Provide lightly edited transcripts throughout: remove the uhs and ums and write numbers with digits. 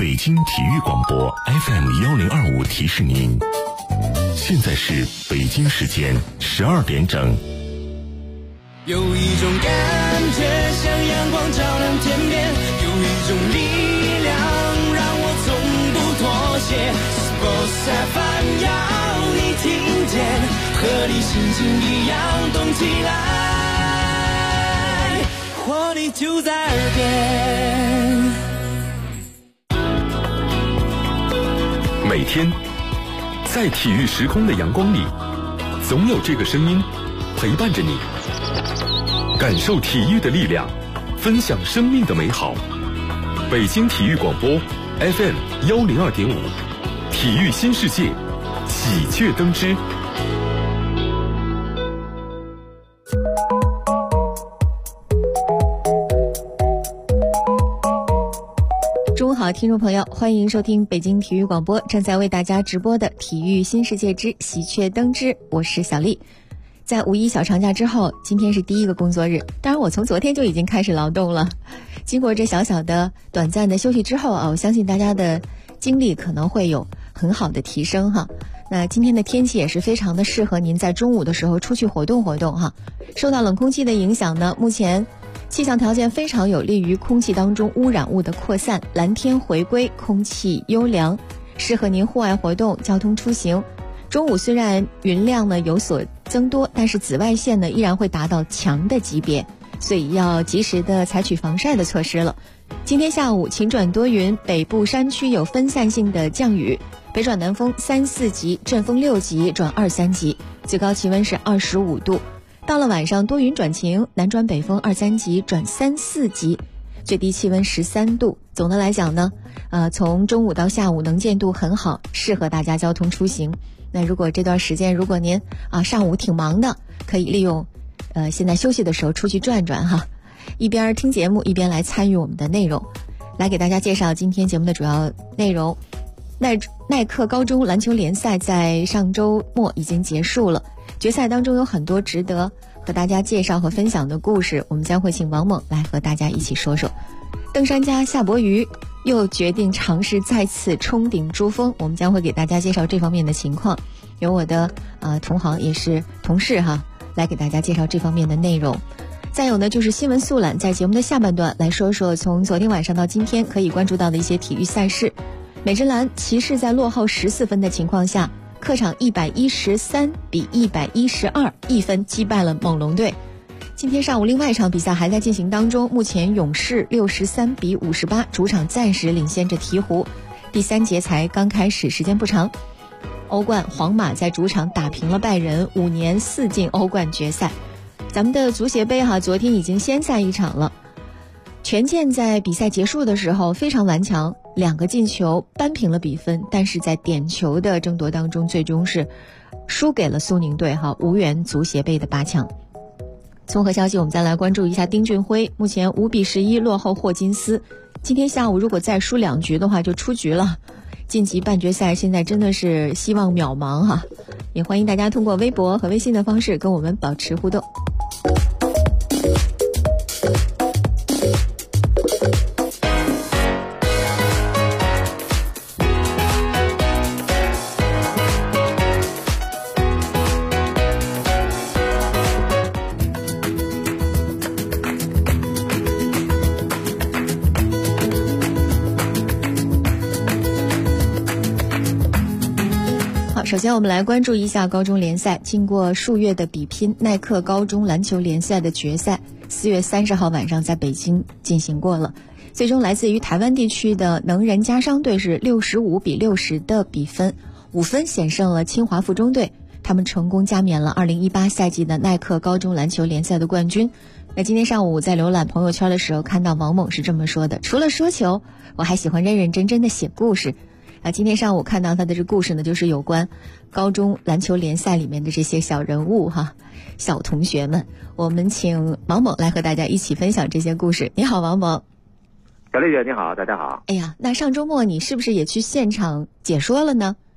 北京体育广播 FM1025提示您，现在是北京时间12点整。 有一种感觉像阳光照亮天边，有一种力量让我从不妥协。Sports FM 要你听见，和你心情一样动起来，活力就在耳边。 每天在体育时空的阳光里，总有这个声音陪伴着你，感受体育的力量，分享生命的美好。北京体育广播 FM102.5，体育新世界，喜鹊登枝。 中午好，听众朋友，欢迎收听北京体育广播正在为大家直播的体育新世界之喜鹊登枝，我是小丽。在五一小长假之后，今天是第一个工作日，当然我从昨天就已经开始劳动了。经过这小小的短暂的休息之后啊，我相信大家的精力可能会有很好的提升哈。那今天的天气也是非常的适合您在中午的时候出去活动活动哈。受到冷空气的影响呢，目前气象条件非常有利于空气当中污染物的扩散，蓝天回归，空气优良，适合您户外活动、交通出行。中午虽然云量呢有所增多，但是紫外线呢依然会达到强的级别，所以要及时的采取防晒的措施了。今天下午晴转多云，北部山区有分散性的降雨，北转南风3、4级，阵风6级转2、3级，最高气温是25度。到了晚上多云转晴，南转北风2、3级转3、4级，最低气温13度。总的来讲呢，从中午到下午能见度很好，适合大家交通出行。那如果这段时间，如果您上午挺忙的，可以利用现在休息的时候出去转转哈，一边听节目一边来参与我们的内容。来给大家介绍今天节目的主要内容。耐克高中篮球联赛在上周末已经结束了，决赛当中有很多值得和大家介绍和分享的故事，我们将会请王猛来和大家一起说说。登山家夏伯渝又决定尝试再次冲顶珠峰，我们将会给大家介绍这方面的情况，由我的同行也是同事哈，来给大家介绍这方面的内容。再有呢，就是新闻速览，在节目的下半段来说说从昨天晚上到今天可以关注到的一些体育赛事。美职篮骑士在落后14分的情况下，客场113-112一分击败了猛龙队。今天上午另外一场比赛还在进行当中，目前勇士63-58主场暂时领先着鹈鹕，第3节才刚开始，时间不长。欧冠皇马在主场打平了拜仁，5年4进欧冠决赛。咱们的足协杯昨天已经先赛一场了，权健在比赛结束的时候非常顽强，2个进球扳平了比分，但是在点球的争夺当中最终是输给了苏宁队无缘足协杯的8强。综合消息，我们再来关注一下丁俊晖，目前5-11落后霍金斯，今天下午如果再输2局的话就出局了，晋级半决赛现在真的是希望渺茫也欢迎大家通过微博和微信的方式跟我们保持互动。首先我们来关注一下高中联赛，经过数月的比拼，耐克高中篮球联赛的决赛4月30号晚上在北京进行过了，最终来自于台湾地区的能人家商队是65-60的比分，5分险胜了清华附中队，他们成功加冕了2018赛季的耐克高中篮球联赛的冠军。那今天上午在浏览朋友圈的时候看到王猛是这么说的，除了说球，我还喜欢认认真真的写故事。今天上午看到他的这故事呢，就是有关高中篮球联赛里面的这些小人物小同学们。我们请王猛来和大家一起分享这些故事。你好，王猛。 小丽姐你好，大家好。 哎呀，那上周末你是不是也去现场解说了呢？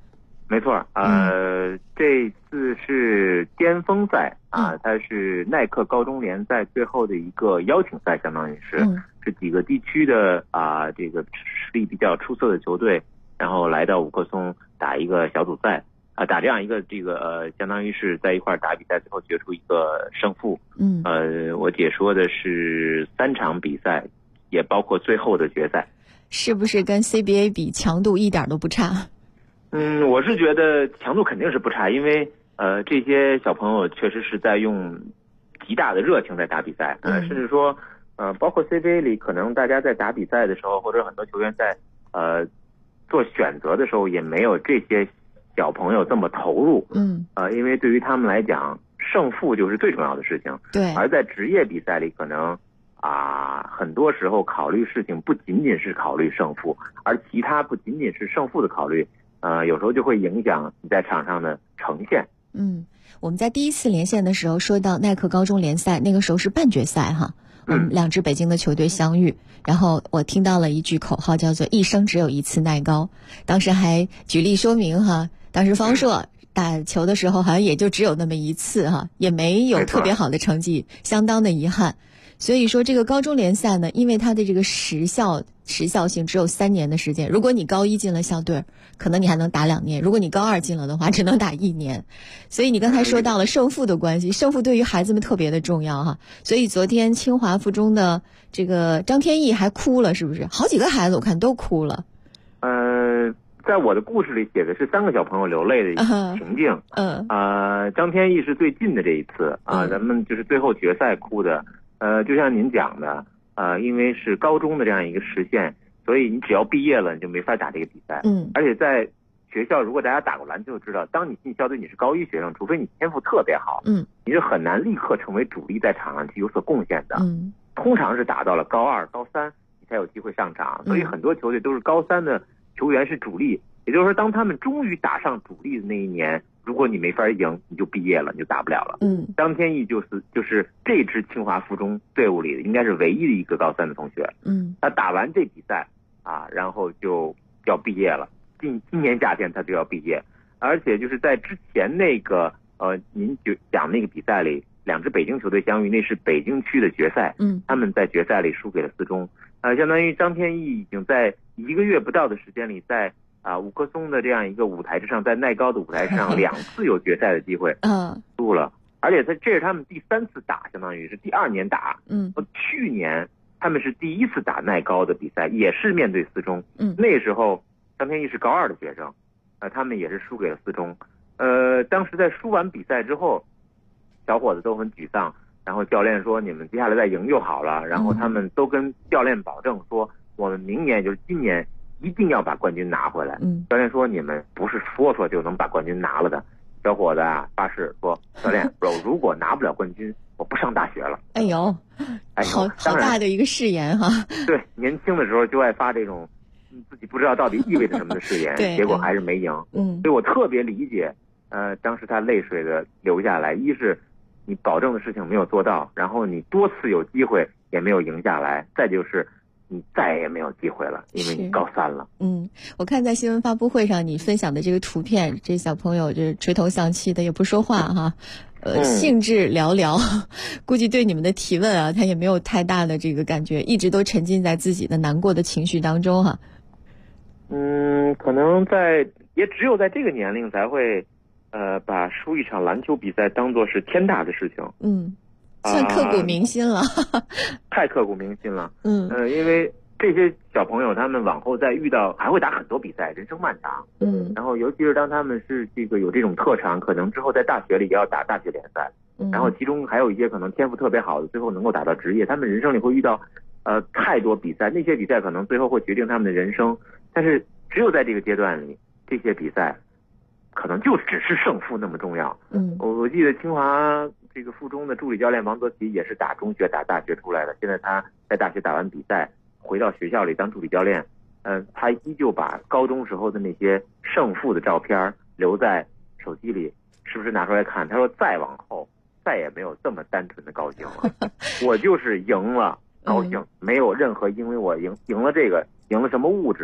没错，这次是巅峰赛啊，它是耐克高中联赛最后的一个邀请赛，相当于是几个地区的这个实力比较出色的球队，然后来到五棵松打一个小组赛打这样一个相当于是在一块打比赛，最后决出一个胜负。我解说的是3场比赛，也包括最后的决赛。 是不是跟 CBA 比强度一点都不差？ 我是觉得强度肯定是不差，因为这些小朋友确实是在用极大的热情在打比赛，甚至说包括 CBA 里，可能大家在打比赛的时候，或者很多球员在做选择的时候，也没有这些小朋友这么投入。因为对于他们来讲，胜负就是最重要的事情。 对， 而在职业比赛里，可能很多时候考虑事情不仅仅是考虑胜负，而其他不仅仅是胜负的考虑。有时候就会影响你在场上的呈现。 我们在第一次连线的时候说到耐克高中联赛，那个时候是半决赛哈，2支北京的球队相遇，然后我听到了一句口号叫做一生只有一次耐高，当时还举例说明哈，当时方硕打球的时候好像也就只有那么一次哈，也没有特别好的成绩，相当的遗憾。所以说这个高中联赛呢，因为它的这个时效性只有3年的时间，如果你高1进了校队，可能你还能打2年，如果你高2进了的话，只能打1年。所以你刚才说到了胜负的关系，胜负对于孩子们特别的重要哈。所以昨天清华附中的这个张天翼还哭了，是不是？好几个孩子我看都哭了。 在我的故事里写的是3个小朋友流泪的一个情境。张天翼是最近的这一次咱们就是最后决赛哭的。就像您讲的，因为是高中的这样一个实现，所以你只要毕业了，你就没法打这个比赛。而且在学校，如果大家打过篮球就知道，当你进校队，你是高1学生，除非你天赋特别好，你是很难立刻成为主力在场上去有所贡献的。通常是打到了高2、高3，你才有机会上场。所以很多球队都是高3的球员是主力，也就是说，当他们终于打上主力的那一年，如果你没法赢，你就毕业了，你就打不了了。张天翼就是这支清华附中队伍里的应该是唯一的一个高3的同学。他打完这比赛然后就要毕业了，今年夏天他就要毕业。而且就是在之前那个您就讲那个比赛里，2支北京球队相遇，那是北京区的决赛。他们在决赛里输给了四中。相当于张天翼已经在1个月不到的时间里，在五棵松的这样一个舞台之上，在耐高的舞台上2次有决赛的机会，输了。而且这是他们第3次打，相当于是第2年打。去年他们是第1次打耐高的比赛，也是面对四中。那时候张天翼是高2的学生，他们也是输给了四中。当时在输完比赛之后，小伙子都很沮丧，然后教练说你们接下来再赢就好了。然后他们都跟教练保证说，我们明年就是今年一定要把冠军拿回来。教练说你们不是说就能把冠军拿了的。小伙子发誓说，教练，如果拿不了冠军，我不上大学了。 哎呦，好大的一个誓言哈。 对，年轻的时候就爱发这种自己不知道到底意味着什么的誓言，结果还是没赢。所以我特别理解，当时他泪水的流下来，一是你保证的事情没有做到，然后你多次有机会也没有赢下来，再就是你再也没有机会了，因为你高3了。 我看在新闻发布会上你分享的这个图片，这小朋友这垂头丧气的也不说话哈，兴致寥寥，估计对你们的提问他也没有太大的这个感觉，一直都沉浸在自己的难过的情绪当中哈。 可能也只有在这个年龄才会把输一场篮球比赛当作是天大的事情。 算刻骨铭心了。 太刻骨铭心了。因为这些小朋友他们往后再遇到还会打很多比赛，人生漫长。然后尤其是当他们是有这种特长，可能之后在大学里也要打大学联赛。然后其中还有一些可能天赋特别好的，最后能够打到职业，他们人生里会遇到太多比赛，那些比赛可能最后会决定他们的人生。但是只有在这个阶段里，这些比赛可能就只是胜负那么重要。我记得清华这个附中的助理教练王泽奇也是打中学打大学出来的，现在他在大学打完比赛回到学校里当助理教练。他依旧把高中时候的那些胜负的照片留在手机里，时不时拿出来看。他说再往后再也没有这么单纯的高兴了。我就是赢了高兴，没有任何因为我赢了这个赢了什么物质，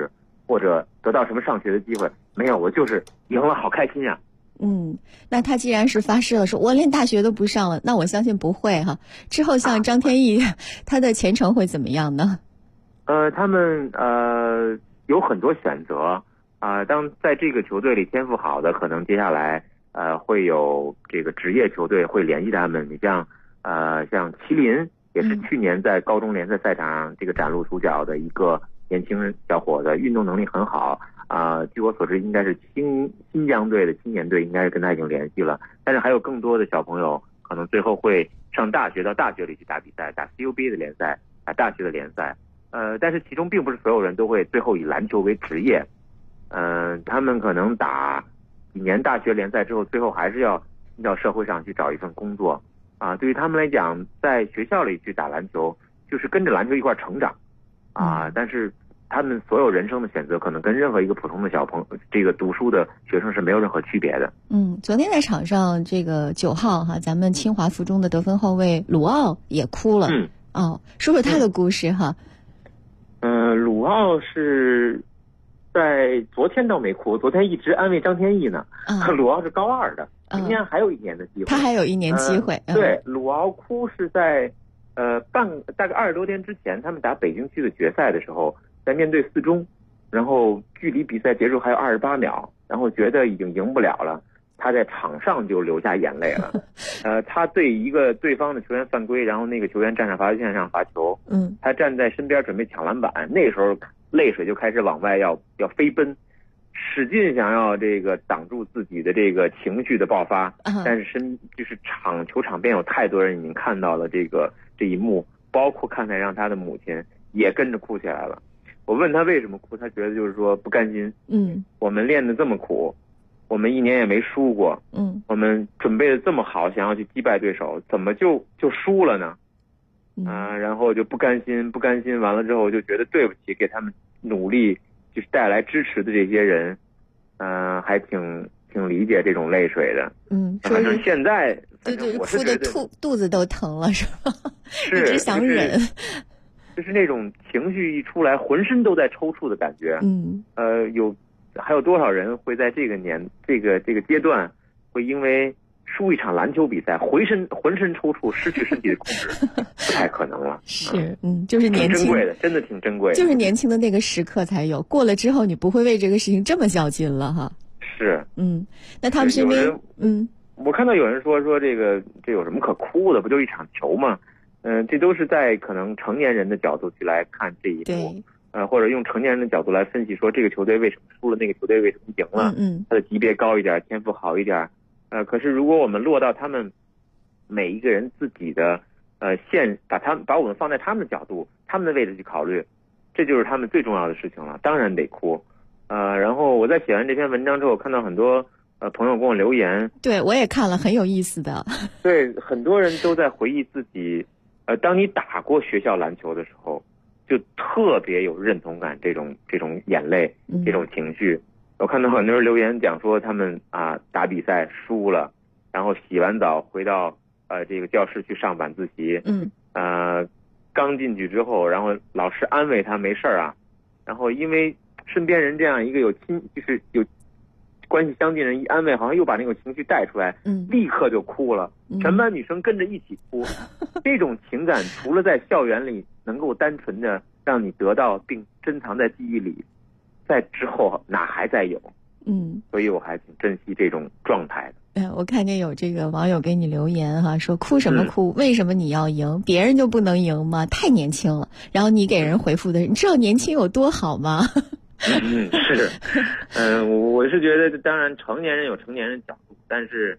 或者得到什么上学的机会，没有，我就是赢了，好开心呀。 那他既然是发誓了说我连大学都不上了，那我相信不会哈。之后像张天翼，他的前程会怎么样呢？ 他们有很多选择当在这个球队里天赋好的，可能接下来会有这个职业球队会联系他们。你像像麒麟也是去年在高中联赛赛场上这个崭露头角的一个年轻人小伙子，运动能力很好据我所知应该是新疆队的青年队应该是跟他已经联系了。但是还有更多的小朋友可能最后会上大学，到大学里去打比赛，打 CUBA 的联赛，打大学的联赛。但是其中并不是所有人都会最后以篮球为职业。他们可能打几年大学联赛之后，最后还是要进到社会上去找一份工作对于他们来讲，在学校里去打篮球就是跟着篮球一块成长但是他们所有人生的选择可能跟任何一个普通的小朋友这个读书的学生是没有任何区别的。 昨天在场上这个9号哈，咱们清华附中的得分后卫鲁奥也哭了。说说他的故事哈。 鲁奥是在昨天倒没哭，昨天一直安慰张天翼呢。鲁奥是高2的，明年还有1年的机会。 他还有1年机会。 对，鲁奥哭是在大概20多天之前，他们打北京区的决赛的时候，在面对4中，然后距离比赛结束还有28秒，然后觉得已经赢不了了，他在场上就流下眼泪了。他对一个对方的球员犯规，然后那个球员站上罚球线上罚球，他站在身边准备抢篮板，那时候泪水就开始往外要飞奔，使劲想要这个挡住自己的这个情绪的爆发。但是就是球场边有太多人已经看到了这一幕，包括看台上他的母亲也跟着哭起来了。我问他为什么哭，他觉得就是说不甘心。我们练得这么苦，我们1年也没输过，我们准备的这么好，想要去击败对手，怎么就输了呢？然后就不甘心，完了之后就觉得对不起给他们努力就是带来支持的这些人，还挺理解这种泪水的。 反正现在对，哭的肚子都疼了是吧？一直想忍。 就是那种情绪一出来，浑身都在抽搐的感觉。还有多少人会在这个阶段，会因为输一场篮球比赛，浑身抽搐，失去身体的控制，不太可能了。 是，就是年轻， 挺珍贵的，真的挺珍贵的。 就是年轻的那个时刻才有，过了之后你不会为这个事情这么较劲了哈。 是， 那他们身边， 我看到有人说这有什么可哭的？不就一场球吗？这都是在可能成年人的角度去来看这一幕。或者用成年人的角度来分析，说这个球队为什么输了，那个球队为什么赢了，他的级别高一点，天赋好一点。可是如果我们落到他们每一个人自己的把我们放在他们的角度，他们的位置去考虑，这就是他们最重要的事情了，当然得哭。然后我在写完这篇文章之后，看到很多朋友跟我留言， 对我也看了，很有意思的。 对，很多人都在回忆自己，当你打过学校篮球的时候，就特别有认同感，这种眼泪，这种情绪。我看到很多人留言讲说，他们打比赛输了，然后洗完澡回到这个教室去上晚自习，刚进去之后，然后老师安慰他没事然后因为身边人这样一个就是有关系相近人一安慰，好像又把那个情绪带出来，立刻就哭了，全班女生跟着一起哭。这种情感除了在校园里能够单纯的让你得到并珍藏在记忆里，在之后哪还在有？所以我还挺珍惜这种状态的。 我看见有这个网友给你留言哈，说哭什么哭？为什么你要赢？别人就不能赢吗？太年轻了。然后你给人回复的，你知道年轻有多好吗？ 是，我是觉得，当然成年人有成年人角度，但是，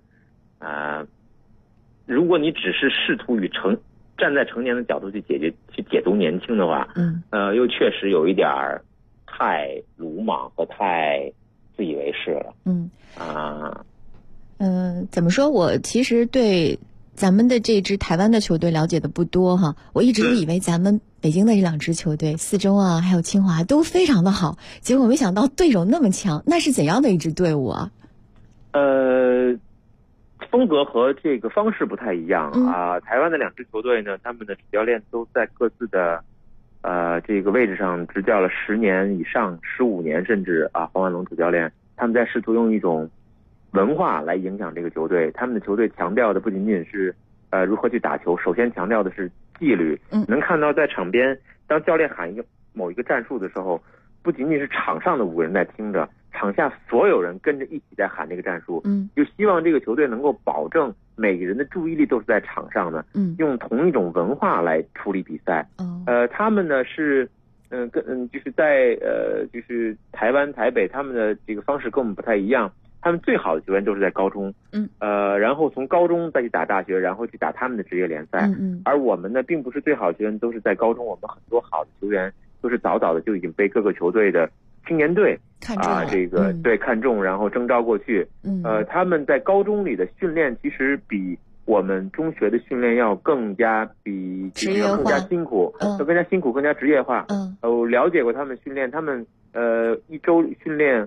如果你只是试图站在成年的角度去解读年轻的话，又确实有一点太鲁莽和太自以为是了。 怎么说？我其实对咱们的这支台湾的球队了解的不多哈，我一直都以为咱们北京的这2支球队，4中还有清华都非常的好，结果没想到对手那么强，那是怎样的一支队伍啊？ 风格和这个方式不太一样台湾的2支球队呢，他们的主教练都在各自的这个位置上执教了10年以上，15年甚至黄万龙主教练，他们在试图用一种文化来影响这个球队。他们的球队强调的不仅仅是如何去打球，首先强调的是纪律。能看到在场边，当教练喊某一个战术的时候，不仅仅是场上的5个人在听着，场下所有人跟着一起在喊这个战术。就希望这个球队能够保证每个人的注意力都是在场上的，用同一种文化来处理比赛。他们呢是就是在就是台湾台北，他们的这个方式跟我们不太一样。他们最好的球员都是在高中，然后从高中再去打大学，然后去打他们的职业联赛。而我们呢，并不是最好的球员都是在高中，我们很多好的球员都是早早的就已经被各个球队的青年队看中，然后征召过去。他们在高中里的训练其实比我们中学的训练要更加更加辛苦，更加辛苦，更加职业化。我了解过他们训练，他们一周训练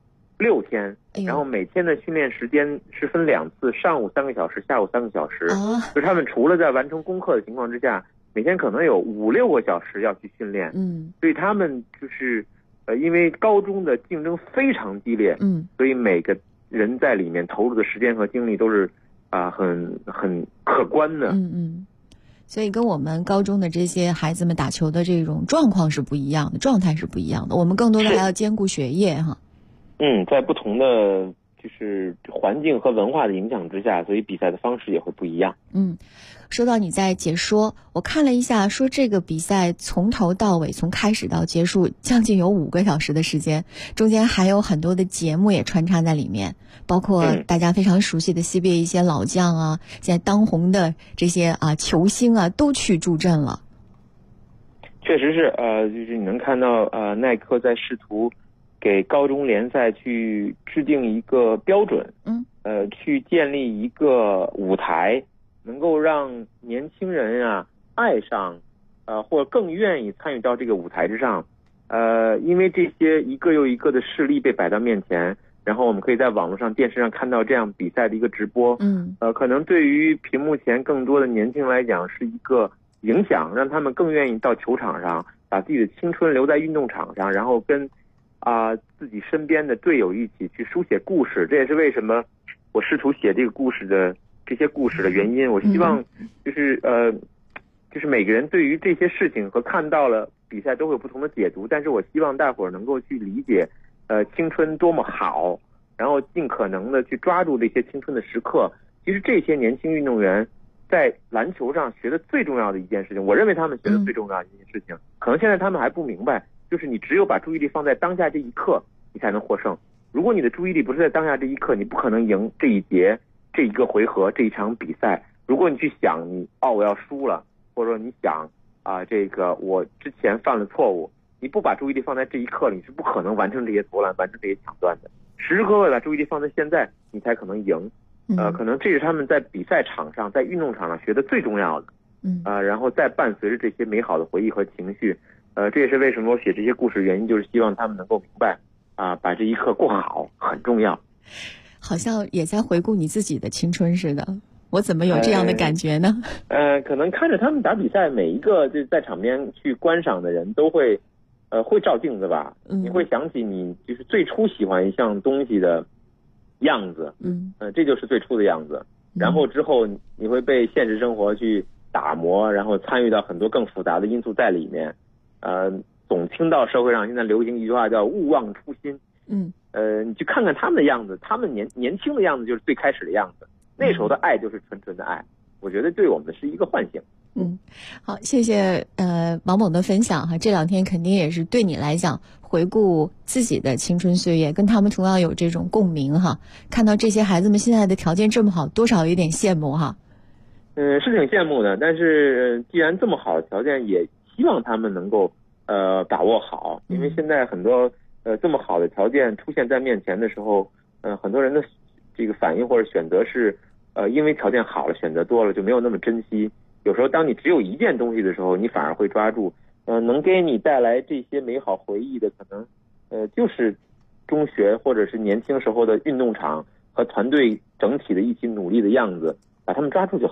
6天，然后每天的训练时间是分2次，上午3个小时，下午3个小时。就是他们除了在完成功课的情况之下，每天可能有5-6个小时要去训练。所以他们就是因为高中的竞争非常激烈，所以每个人在里面投入的时间和精力都是很可观的。 所以跟我们高中的这些孩子们打球的这种状况是不一样的，状态是不一样的。我们更多的还要兼顾学业哈。 在不同的就是环境和文化的影响之下，所以比赛的方式也会不一样。 说到你在解说，我看了一下，说这个比赛从头到尾，从开始到结束，将近有5个小时的时间，中间还有很多的节目也穿插在里面，包括大家非常熟悉的 CBA 一些老将啊，现在当红的这些球星啊，都去助阵了。 确实是，就是你能看到耐克在试图给高中联赛去制定一个标准，去建立一个舞台，能够让年轻人爱上，或更愿意参与到这个舞台之上。因为这些一个又一个的事例被摆到面前，然后我们可以在网络上、电视上看到这样比赛的一个直播。可能对于屏幕前更多的年轻人来讲是一个影响，让他们更愿意到球场上，把自己的青春留在运动场上，然后跟自己身边的队友一起去书写故事。这也是为什么我试图写这些故事的原因。我希望就是每个人对于这些事情和看到了比赛都会有不同的解读，但是我希望大伙儿能够去理解青春多么好，然后尽可能的去抓住这些青春的时刻。其实这些年轻运动员在篮球上学的最重要的一件事情，我认为他们学的最重要的一件事情，可能现在他们还不明白，就是你只有把注意力放在当下这一刻，你才能获胜。如果你的注意力不是在当下这一刻，你不可能赢这一节、这一个回合、这一场比赛。如果你去想我要输了，或者说你想这个我之前犯了错误，你不把注意力放在这一刻，你是不可能完成这些投篮、完成这些抢断的。时时刻刻把注意力放在现在，你才可能赢。可能这是他们在比赛场上、在运动场上学的最重要的。然后再伴随着这些美好的回忆和情绪。这也是为什么我写这些故事原因，就是希望他们能够明白把这一刻过好很重要。 好像也在回顾你自己的青春似的，我怎么有这样的感觉呢？ 可能看着他们打比赛，每一个就在场边去观赏的人都会照镜子吧。你会想起你就是最初喜欢一项东西的样子。这就是最初的样子。然后之后你会被现实生活去打磨，然后参与到很多更复杂的因素在里面。总听到社会上现在流行一句话叫勿忘初心。你去看看他们的样子，他们年轻的样子就是最开始的样子，那时候的爱就是纯纯的爱。我觉得对我们是一个唤醒。 好，谢谢王猛的分享哈。这2天肯定也是对你来讲回顾自己的青春岁月，跟他们同样有这种共鸣哈。看到这些孩子们现在的条件这么好，多少有点羡慕哈。 是挺羡慕的，但是既然这么好的条件，也希望他们能够把握好。因为现在很多这么好的条件出现在面前的时候，很多人的这个反应或者选择是因为条件好了，选择多了就没有那么珍惜。有时候当你只有一件东西的时候，你反而会抓住。能给你带来这些美好回忆的，可能就是中学或者是年轻时候的运动场和团队整体的一起努力的样子，把他们抓住就好了。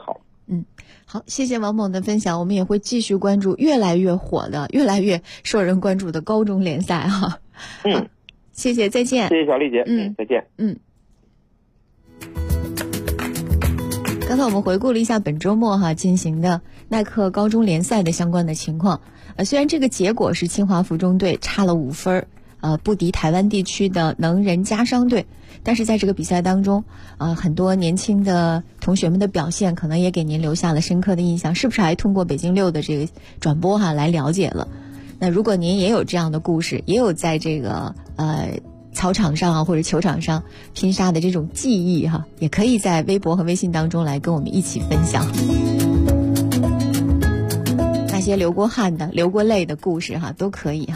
好，谢谢王猛的分享，我们也会继续关注越来越火的、越来越受人关注的高中联赛哈。谢谢，再见。 谢谢小丽姐，再见。 刚才我们回顾了一下本周末进行的耐克高中联赛的相关的情况。虽然这个结果是清华附中队差了5分，不敌台湾地区的能人家商队，但是在这个比赛当中，很多年轻的同学们的表现可能也给您留下了深刻的印象，是不是还通过北京6的这个转播来了解了？那如果您也有这样的故事，也有在这个操场上或者球场上拼杀的这种记忆也可以在微博和微信当中来跟我们一起分享那些流过汗的、流过泪的故事都可以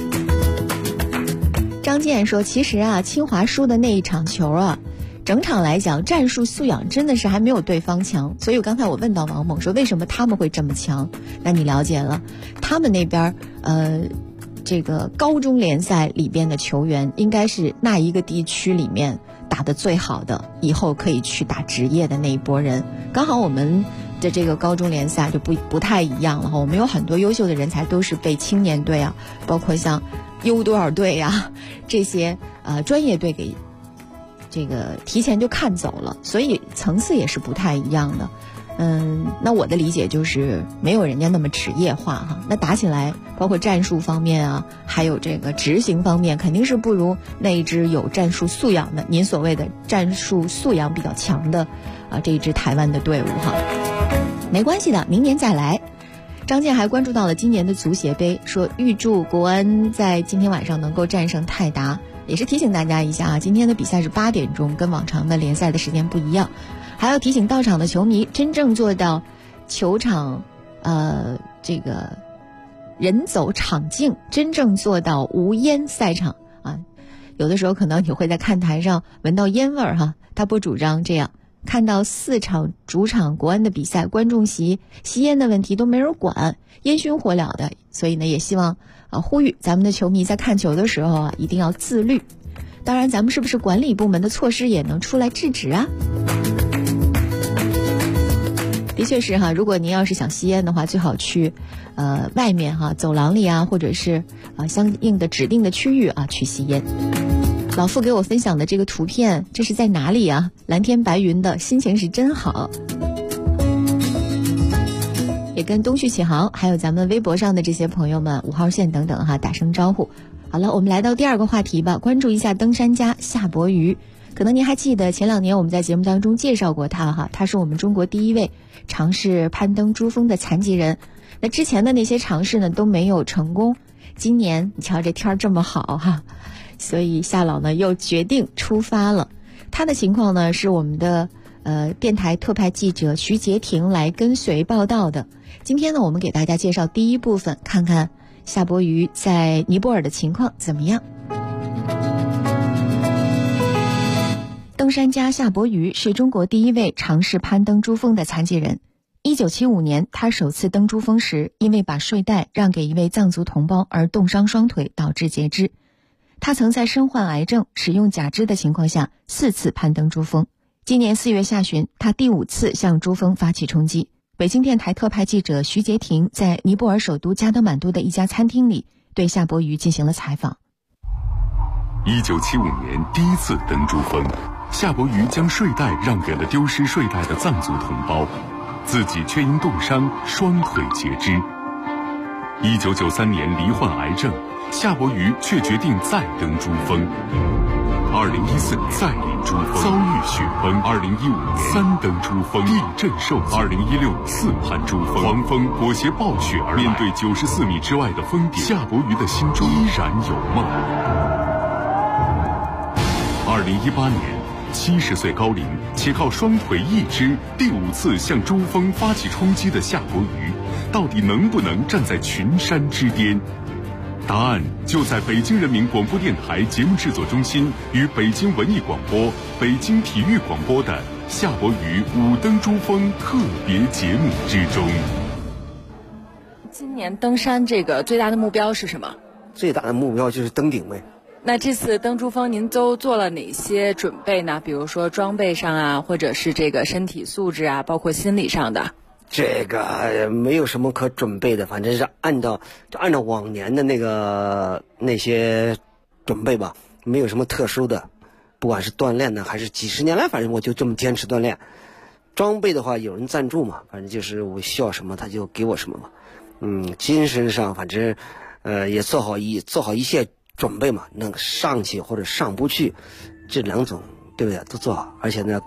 张健说，其实清华输的那一场球整场来讲战术素养真的是还没有对方强，所以刚才我问到王猛说为什么他们会这么强，那你了解了他们那边这个高中联赛里边的球员应该是那一个地区里面打得最好的，以后可以去打职业的那一波人。刚好我们的这个高中联赛就不太一样了，我们有很多优秀的人才都是被青年队包括像 U 多少队这些专业队给这个提前就看走了，所以层次也是不太一样的。那我的理解就是没有人家那么职业化那打起来包括战术方面还有这个执行方面肯定是不如那一支有战术素养的，您所谓的战术素养比较强的这一支台湾的队伍没关系的，明年再来。张健还关注到了今年的足协杯，说预祝国安在今天晚上能够战胜泰达，也是提醒大家一下今天的比赛是8点钟，跟往常的联赛的时间不一样。还要提醒到场的球迷，真正做到球场这个人走场静，真正做到无烟赛场有的时候可能你会在看台上闻到烟味儿他不主张这样。看到4场主场国安的比赛，观众席吸烟的问题都没人管，烟熏火燎的，所以呢也希望呼吁咱们的球迷在看球的时候一定要自律。当然咱们是不是管理部门的措施也能出来制止的确是如果您要是想吸烟的话，最好去外面走廊里或者是相应的指定的区域去吸烟。老傅给我分享的这个图片，这是在哪里蓝天白云的，心情是真好。也跟东旭启航还有咱们微博上的这些朋友们5号线等等打声招呼。好了，我们来到第2个话题吧，关注一下登山家夏伯渝。可能您还记得前2年我们在节目当中介绍过他他是我们中国第1位尝试攀登珠峰的残疾人。那之前的那些尝试呢都没有成功，今年你瞧这天这么好所以夏老呢又决定出发了。他的情况呢是我们的电台特派记者徐杰婷来跟随报道的。今天呢我们给大家介绍第1部分，看看夏伯渝在尼泊尔的情况怎么样。登山家夏伯渝是中国第1位尝试攀登珠峰的残疾人。1975年他首次登珠峰时，因为把睡袋让给一位藏族同胞而冻伤双腿，导致截肢。他曾在身患癌症、使用假肢的情况下4次攀登珠峰。今年4月下旬，他第5次向珠峰发起冲击。北京电台特派记者徐杰婷在尼泊尔首都加德满都的一家餐厅里对夏伯渝进行了采访。 1975年第1次登珠峰，夏伯渝将睡袋让给了丢失睡袋的藏族同胞，自己却因冻伤双腿截肢。1993年罹患癌症，夏伯渝却决定再登珠峰。2014年再临珠峰，遭遇雪崩；2015年3登珠峰，地震受阻；20164攀珠峰，狂风裹挟暴雪而来。面对94米之外的峰顶，夏伯渝的心中依然有梦。2018年，70岁高龄且靠双腿一只，第5次向珠峰发起冲击的夏伯渝，到底能不能站在群山之巅？答案就在北京人民广播电台节目制作中心与北京文艺广播、北京体育广播的夏伯渝5登珠峰特别节目之中。 今年登山这个最大的目标是什么？ 最大的目标就是登顶呗。 那这次登珠峰您都做了哪些准备呢？比如说装备上啊，或者是这个身体素质啊，包括心理上的。 这个没有什么可准备的，反正是按照往年的那些准备吧，没有什么特殊的。不管是锻炼呢，还是几十年来，反正我就这么坚持锻炼。装备的话，有人赞助嘛，反正就是我需要什么他就给我什么嘛。精神上反正也做好一些准备嘛，能上去或者上不去，这两种对不对都做好。而且呢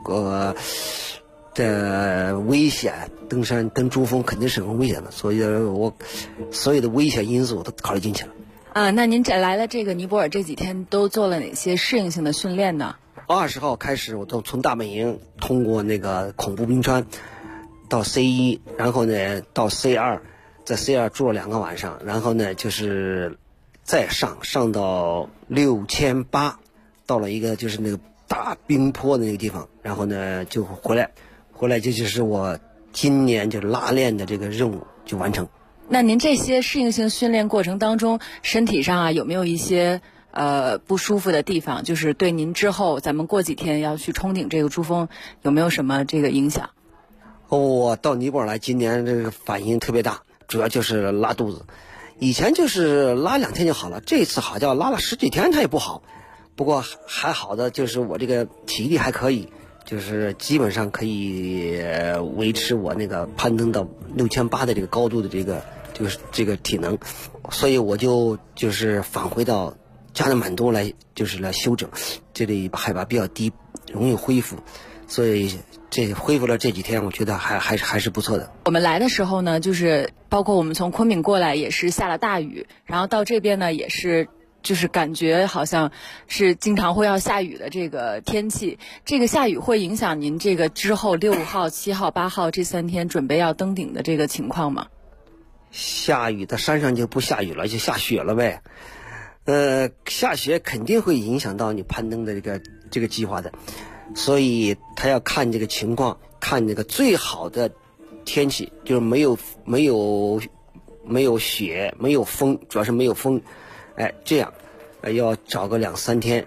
的危险，登山登珠峰肯定是很危险的，所以我所有的危险因素我都考虑进去了。 那您来了这个尼泊尔这几天都做了哪些适应性的训练呢 ？20号开始，我都从大本营通过那个恐怖冰川到 C1， 然后呢到 C2， 在 C2 住了2个晚上，然后呢就是再上到6800，到了一个就是那个大冰坡的那个地方，然后呢就回来，这就是我今年就拉练的这个任务就完成。 那您这些适应性训练过程当中，身体上啊有没有一些不舒服的地方？就是对您之后咱们过几天要去冲顶这个珠峰有没有什么这个影响？ 我到尼泊尔来，今年这个反应特别大，主要就是拉肚子。以前就是拉2天就好了，这次好像拉了10几天它也不好。不过还好的就是我这个体力还可以，就是基本上可以维持我那个攀登到6800的这个高度的就是这个体能，所以我就是返回到加德满都来休整，这里海拔比较低，容易恢复，所以这恢复了这几天，我觉得还是不错的。 我们来的时候呢，就是包括我们从昆明过来也是下了大雨，然后到这边呢也是就是感觉好像是经常会要下雨的这个天气。这个下雨会影响您这个之后6号、7号、8号这3天准备要登顶的这个情况吗？ 下雨的山上就不下雨了，就下雪了呗。下雪肯定会影响到你攀登的这个计划的，所以他要看这个情况，看这个最好的天气，就是没有雪，没有风，主要是没有风，这样，要找个2、3天，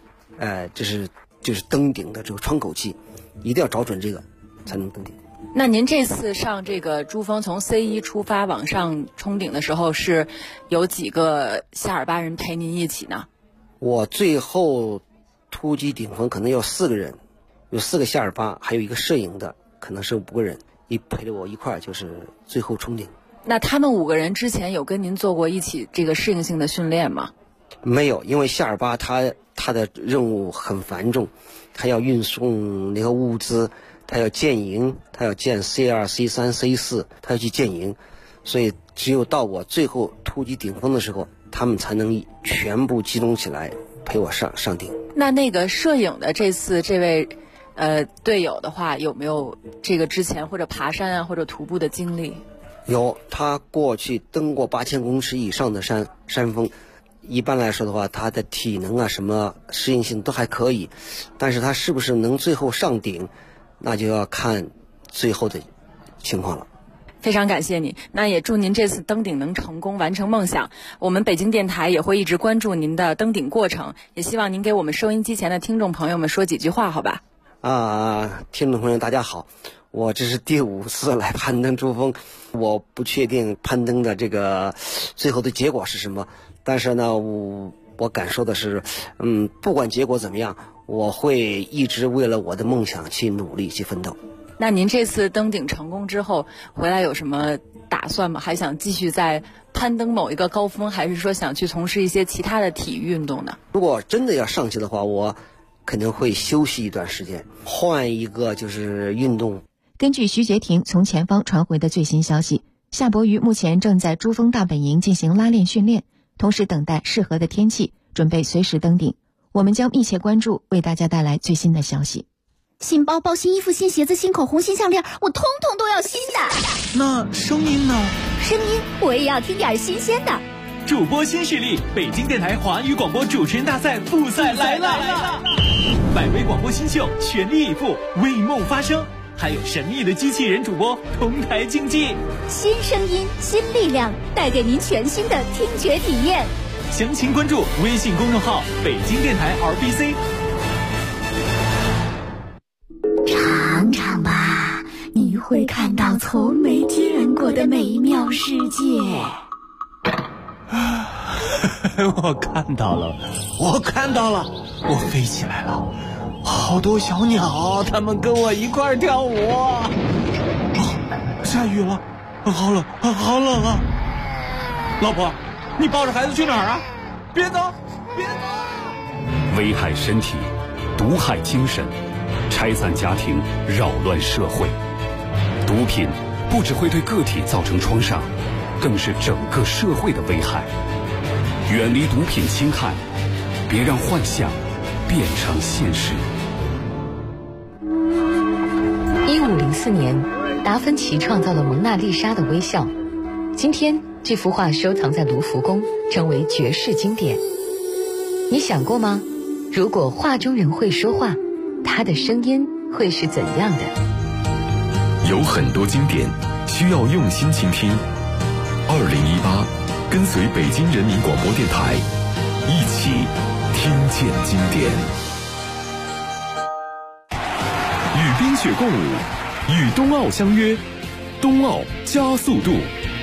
就是登顶的这个窗口期，一定要找准这个才能登顶。 那您这次上这个珠峰从 C1 出发往上冲顶的时候，是有几个夏尔巴人陪您一起呢？ 我最后突击顶峰可能要4个人，有4个夏尔巴，还有一个摄影的，可能是5个人，陪着我一块儿就是最后冲顶。 那他们5个人之前有跟您做过一起这个适应性的训练吗？ 没有，因为夏尔巴他的任务很繁重，他要运送那个物资，他要建营，他要建 C2、C3、C4， 他要去建营，所以只有到我最后突击顶峰的时候，他们才能全部集中起来陪我上顶。 那个摄影的这次这位队友的话，有没有这个之前或者爬山啊或者徒步的经历？ 有，他过去登过8000公尺以上的山峰。一般来说的话，他的体能啊什么适应性都还可以，但是他是不是能最后上顶，那就要看最后的情况了。 非常感谢你，那也祝您这次登顶能成功，完成梦想。我们北京电台也会一直关注您的登顶过程，也希望您给我们收音机前的听众朋友们说几句话，好吧？ 听众朋友大家好，我这是第5次来攀登珠峰，我不确定攀登的这个最后的结果是什么，但是呢，我感受的是，不管结果怎么样，我会一直为了我的梦想去努力去奋斗。 那您这次登顶成功之后回来有什么打算吗？还想继续在攀登某一个高峰，还是说想去从事一些其他的体育运动呢？ 如果真的要上去的话，我可能会休息一段时间，换一个就是运动。 根据徐觉婷从前方传回的最新消息，夏伯渝目前正在珠峰大本营进行拉练训练，同时等待适合的天气，准备随时登顶。我们将密切关注，为大家带来最新的消息。 新包包、新衣服、新鞋子、新口红、新项链，我通通都要新的。 那声音呢？ 声音我也要听点新鲜的。 主播新势力，北京电台华语广播主持人大赛复赛来了！100位广播新秀全力以赴，为梦发声，还有神秘的机器人主播同台竞技。 新声音，新力量，带给您全新的听觉体验。 详情关注微信公众号北京电台 RBC。 尝尝吧，你会看到从没见过的美妙世界。 我看到了，我飞起来了，好多小鸟，它们跟我一块儿跳舞。下雨了，好冷啊！老婆，你抱着孩子去哪儿啊？别走！ 危害身体，毒害精神，拆散家庭，扰乱社会。毒品不只会对个体造成创伤，更是整个社会的危害。远离毒品侵害，别让幻想变成现实。 1504年，达芬奇创造了蒙娜丽莎的微笑。今天，这幅画收藏在卢浮宫，成为绝世经典。你想过吗？如果画中人会说话，他的声音会是怎样的？ 有很多经典需要用心倾听。2018，跟随北京人民广播电台，一起听见经典。与冰雪共舞，与冬奥相约，冬奥加速度。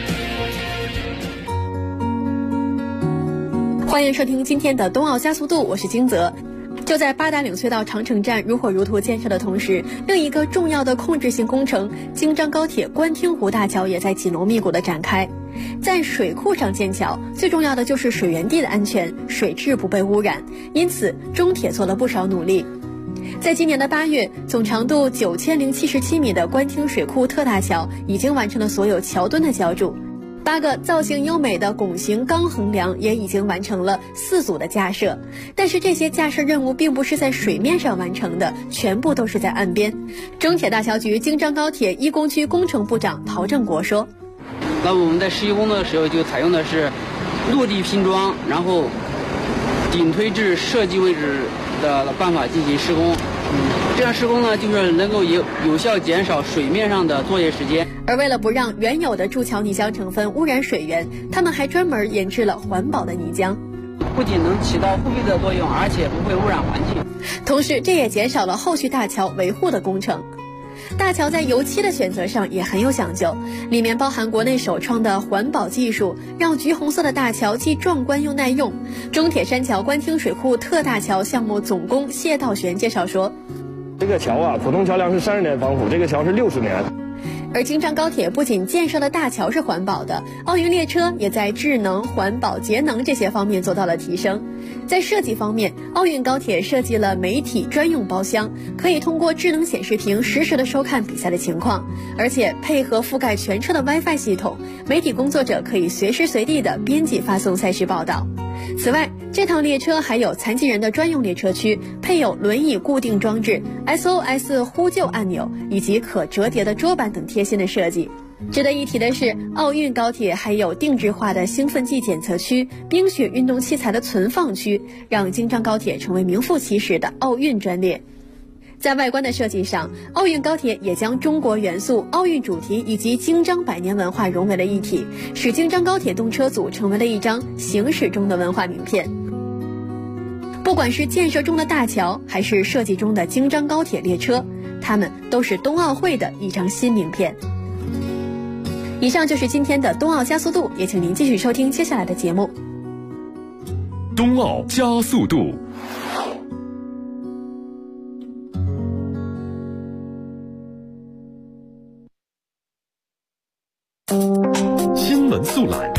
欢迎收听今天的冬奥加速度，我是金泽。就在八达岭隧道长城站如火如荼建设的同时，另一个重要的控制性工程京张高铁官厅湖大桥也在紧锣密鼓地展开。在水库上建桥，最重要的就是水源地的安全，水质不被污染，因此中铁做了不少努力。在今年的8月，总长度9077米的官厅水库特大桥已经完成了所有桥墩的浇筑，8个造型优美的拱形钢横梁也已经完成了4组的架设。但是这些架设任务并不是在水面上完成的，全部都是在岸边。中铁大桥局京张高铁一工区工程部长陶正国说： 那我们在施工的时候就采用的是落地拼装，然后顶推至设计位置的办法进行施工。这样施工呢，就是能够有效减少水面上的作业时间。 而为了不让原有的筑桥泥浆成分污染水源，他们还专门研制了环保的泥浆， 不仅能起到复配的作用，而且不会污染环境。 同时，这也减少了后续大桥维护的工程。大桥在油漆的选择上也很有讲究，里面包含国内首创的环保技术，让橘红色的大桥既壮观又耐用。中铁山桥官厅水库特大桥项目总工谢道玄介绍说： 这个桥啊，普通桥梁是30年防腐，这个桥是60年。 而京张高铁不仅建设的大桥是环保的，奥运列车也在智能、环保、节能这些方面做到了提升。在设计方面，奥运高铁设计了媒体专用包厢，可以通过智能显示屏实时的收看比赛的情况，而且配合覆盖全车的 WiFi 系统，媒体工作者可以随时随地的编辑发送赛事报道。此外，这趟列车还有残疾人的专用列车区，配有轮椅固定装置、SOS 呼救按钮以及可折叠的桌板等贴心的设计。值得一提的是，奥运高铁还有定制化的兴奋剂检测区、冰雪运动器材的存放区，让京张高铁成为名副其实的奥运专列。在外观的设计上，奥运高铁也将中国元素、奥运主题以及京张百年文化融为了一体，使京张高铁动车组成为了一张行驶中的文化名片。不管是建设中的大桥，还是设计中的京张高铁列车，它们都是冬奥会的一张新名片。以上就是今天的冬奥加速度，也请您继续收听接下来的节目。 冬奥加速度。新闻速览。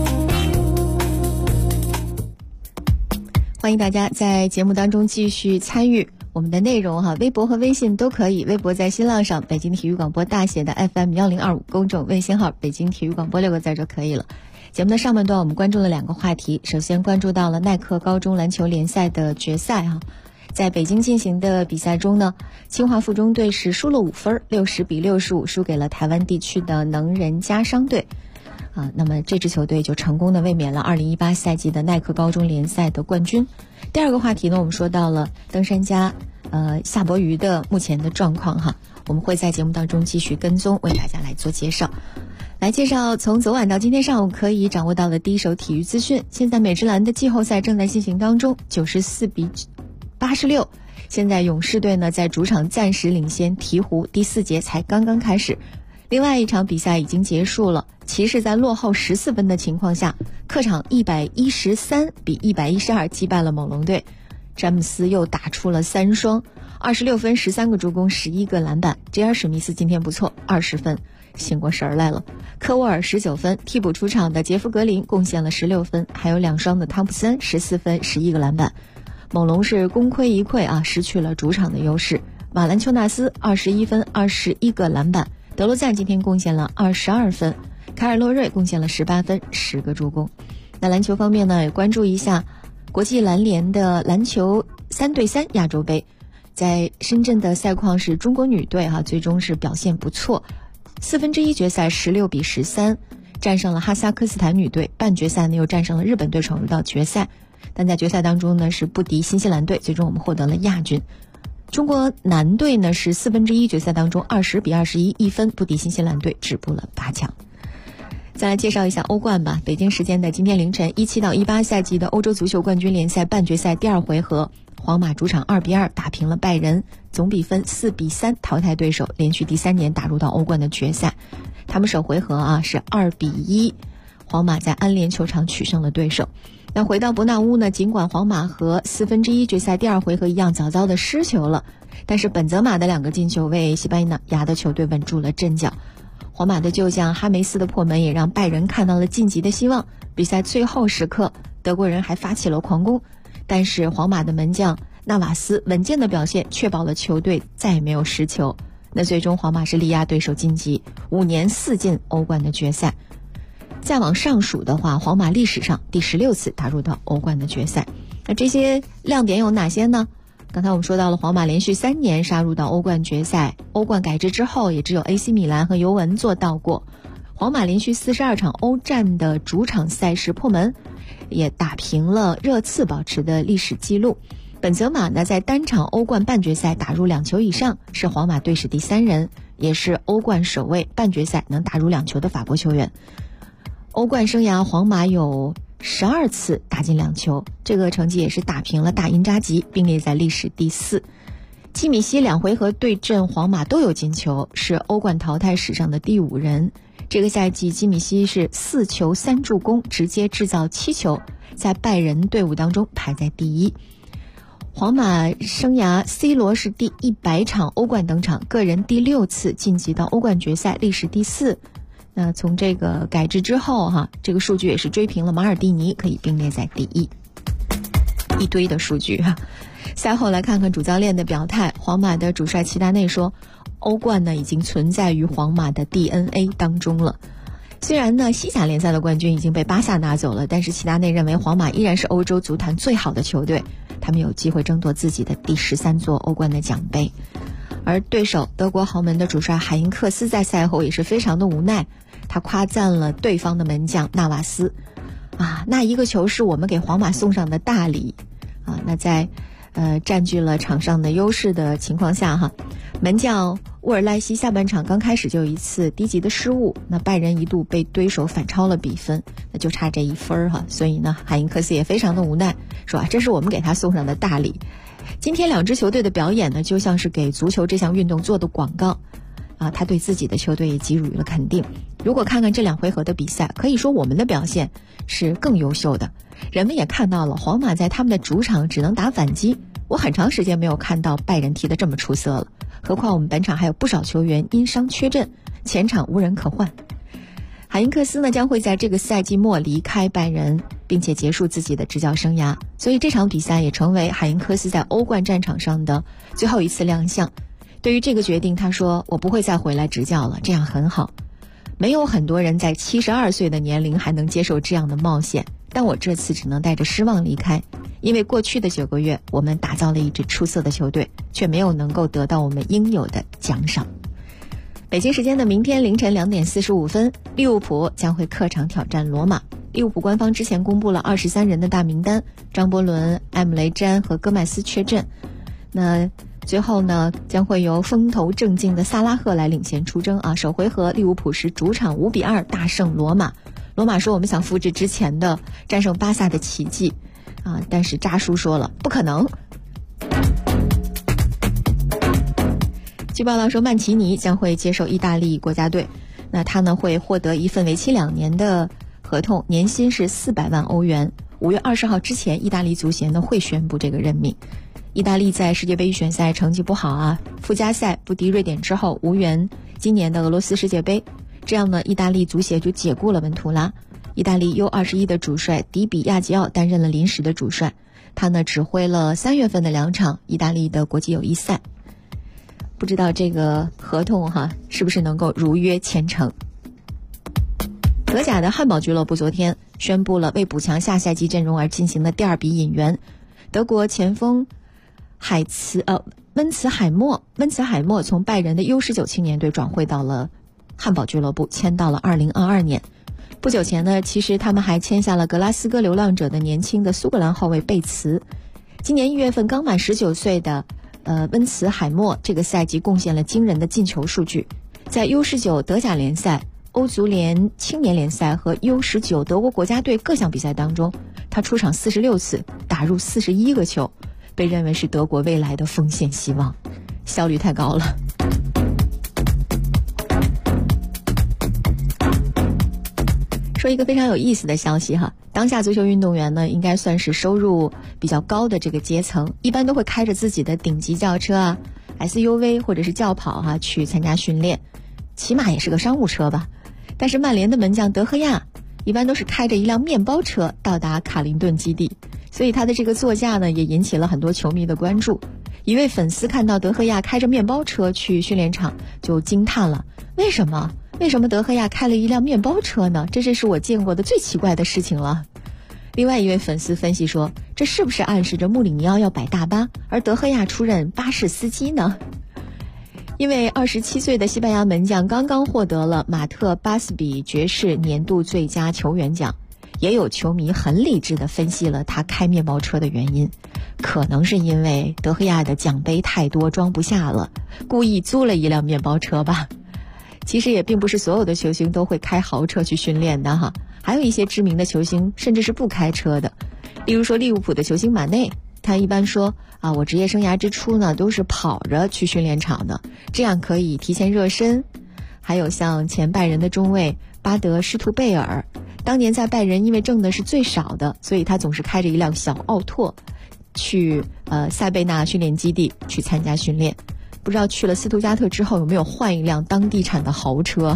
欢迎大家在节目当中继续参与我们的内容哈，微博和微信都可以。微博在新浪上北京体育广播大写的 FM1025，公众微信号北京体育广播6个字就可以了。节目的上半段我们关注了2个话题，首先关注到了耐克高中篮球联赛的决赛哈。在北京进行的比赛中呢，清华附中队是输了5分，60-65输给了台湾地区的能人家商队那么这支球队就成功的卫冕了2018赛季的耐克高中联赛的冠军。第2个话题呢，我们说到了登山家夏伯渝的目前的状况哈，我们会在节目当中继续跟踪，为大家来做介绍。 来介绍从昨晚到今天上午可以掌握到的第一手体育资讯。现在美职篮的季后赛正在进行当中，94-86，现在勇士队呢在主场暂时领先鹈鹕，第4节才刚刚开始。另外一场比赛已经结束了，骑士在落后14分的情况下，客场113-112击败了猛龙队。詹姆斯又打出了3双，26分、13个助攻、11个篮板。JR 史密斯今天不错，20分，醒过神来了。科沃尔19分，替补出场的杰夫格林贡献了16分，还有2双的汤普森14分、11个篮板。猛龙是功亏一篑啊，失去了主场的优势。马兰丘纳斯21分、21个篮板。德罗赞今天贡献了22分，凯尔洛瑞贡献了18分、10个助攻。那篮球方面呢，也关注一下国际篮联的篮球3对3亚洲杯，在深圳的赛况是中国女队最终是表现不错，1/4决赛16-13战胜了哈萨克斯坦女队，半决赛呢又战胜了日本队，闯入到决赛，但在决赛当中呢是不敌新西兰队，最终我们获得了亚军。中国男队呢是1/4决赛当中20-21一分不敌新西兰队，止步了8强。再来介绍一下欧冠吧。北京时间的今天凌晨，17-18赛季的欧洲足球冠军联赛半决赛第2回合，皇马主场2-2打平了拜仁，总比分4-3淘汰对手，连续第3年打入到欧冠的决赛。他们首回合是2-1，皇马在安联球场取胜了对手。那回到伯纳乌呢，尽管皇马和1/4决赛第2回合一样早早的失球了，但是本泽马的2个进球为西班牙的球队稳住了阵脚。皇马的旧将哈梅斯的破门也让拜仁看到了晋级的希望。比赛最后时刻，德国人还发起了狂攻，但是皇马的门将纳瓦斯稳健的表现确保了球队再也没有失球。那最终皇马是力压对手晋级，5年4进欧冠的决赛。再往上数的话，皇马历史上第16次打入到欧冠的决赛。那这些亮点有哪些呢？刚才我们说到了皇马连续3年杀入到欧冠决赛，欧冠改制之后也只有 AC 米兰和尤文做到过。皇马连续42场欧战的主场赛事破门，也打平了热刺保持的历史记录。本泽马呢在单场欧冠半决赛打入2球以上，是皇马队史第3人，也是欧冠首位半决赛能打入2球的法国球员。欧冠生涯皇马有12次打进2球，这个成绩也是打平了大因扎吉，并列在历史第4。基米希2回合对阵皇马都有进球，是欧冠淘汰史上的第5人。这个赛季基米希是4球3助攻，直接制造7球，在拜仁队伍当中排在第1。皇马生涯 C 罗是第100场欧冠登场，个人第6次晋级到欧冠决赛，历史第4。那从这个改制之后这个数据也是追平了马尔蒂尼，可以并列在第1。一堆的数据赛后来看看主教练的表态，皇马的主帅齐达内说，欧冠呢已经存在于皇马的 DNA 当中了。虽然呢西甲联赛的冠军已经被巴萨拿走了，但是齐达内认为皇马依然是欧洲足坛最好的球队，他们有机会争夺自己的第13座欧冠的奖杯。而对手德国豪门的主帅海因克斯在赛后也是非常的无奈，他夸赞了对方的门将纳瓦斯那一个球是我们给皇马送上的大礼那在占据了场上的优势的情况下门将沃尔莱西下半场刚开始就有一次低级的失误，那拜仁一度被对手反超了比分，那就差这1分所以呢海因克斯也非常的无奈，说这是我们给他送上的大礼。今天2支球队的表演呢，就像是给足球这项运动做的广告他对自己的球队也给予了肯定。如果看看这2回合的比赛，可以说我们的表现是更优秀的。人们也看到了皇马在他们的主场只能打反击，我很长时间没有看到拜仁踢得这么出色了，何况我们本场还有不少球员因伤缺阵，前场无人可换。海因克斯呢将会在这个赛季末离开拜仁，并且结束自己的执教生涯，所以这场比赛也成为海因克斯在欧冠战场上的最后一次亮相。对于这个决定，他说，我不会再回来执教了，这样很好。没有很多人在72岁的年龄还能接受这样的冒险，但我这次只能带着失望离开，因为过去的9个月我们打造了一支出色的球队，却没有能够得到我们应有的奖赏。北京时间的明天凌晨2点45分，利物浦将会客场挑战罗马。利物浦官方之前公布了23人的大名单，张伯伦、埃姆雷詹和戈麦斯缺阵。那最后呢，将会由风头正劲的萨拉赫来领衔出征啊。首回合利物浦是主场5-2大胜罗马。罗马说我们想复制之前的战胜巴萨的奇迹啊，但是扎叔说了不可能。据报道说，曼奇尼将会接受意大利国家队，那他呢会获得一份为期2年的合同，年薪是400万欧元。5月20号之前，意大利足协呢会宣布这个任命。意大利在世界杯预选赛成绩不好啊，附加赛不敌瑞典之后无缘今年的俄罗斯世界杯，这样呢，意大利足协就解雇了文图拉。意大利 U21 的主帅迪比亚吉奥担任了临时的主帅，他呢指挥了3月份的2场意大利的国际友谊赛。不知道这个合同是不是能够如约签成。德甲的汉堡俱乐部昨天宣布了为补强下赛季阵容而进行的第2笔引援，德国前锋温茨海默从拜仁的 U19 青年队转会到了汉堡俱乐部，签到了2022年。不久前呢，其实他们还签下了格拉斯哥流浪者的年轻的苏格兰后卫贝茨。今年1月份刚满19岁的温茨海默这个赛季贡献了惊人的进球数据，在 U19 德甲联赛、欧足联青年联赛和 U19 德国国家队各项比赛当中，他出场46次，打入41个球，被认为是德国未来的锋线希望，效率太高了。说一个非常有意思的消息当下足球运动员呢，应该算是收入比较高的这个阶层，一般都会开着自己的顶级轿车SUV 或者是轿跑去参加训练，起码也是个商务车吧。但是曼联的门将德赫亚一般都是开着一辆面包车到达卡林顿基地，所以他的这个座驾呢也引起了很多球迷的关注。一位粉丝看到德赫亚开着面包车去训练场就惊叹了，为什么德赫亚开了一辆面包车呢？这是我见过的最奇怪的事情了。另外一位粉丝分析说，这是不是暗示着穆里尼奥要摆大巴，而德赫亚出任巴士司机呢？因为27岁的西班牙门将刚刚获得了马特巴斯比爵士年度最佳球员奖，也有球迷很理智地分析了他开面包车的原因，可能是因为德赫亚的奖杯太多装不下了，故意租了一辆面包车吧。其实也并不是所有的球星都会开豪车去训练的还有一些知名的球星甚至是不开车的。例如说利物浦的球星马内，他一般说我职业生涯之初呢都是跑着去训练场的，这样可以提前热身。还有像前拜仁的中卫巴德施图贝尔，当年在拜仁因为挣的是最少的，所以他总是开着一辆小奥拓去塞贝纳训练基地去参加训练。不知道去了斯图加特之后有没有换一辆当地产的豪车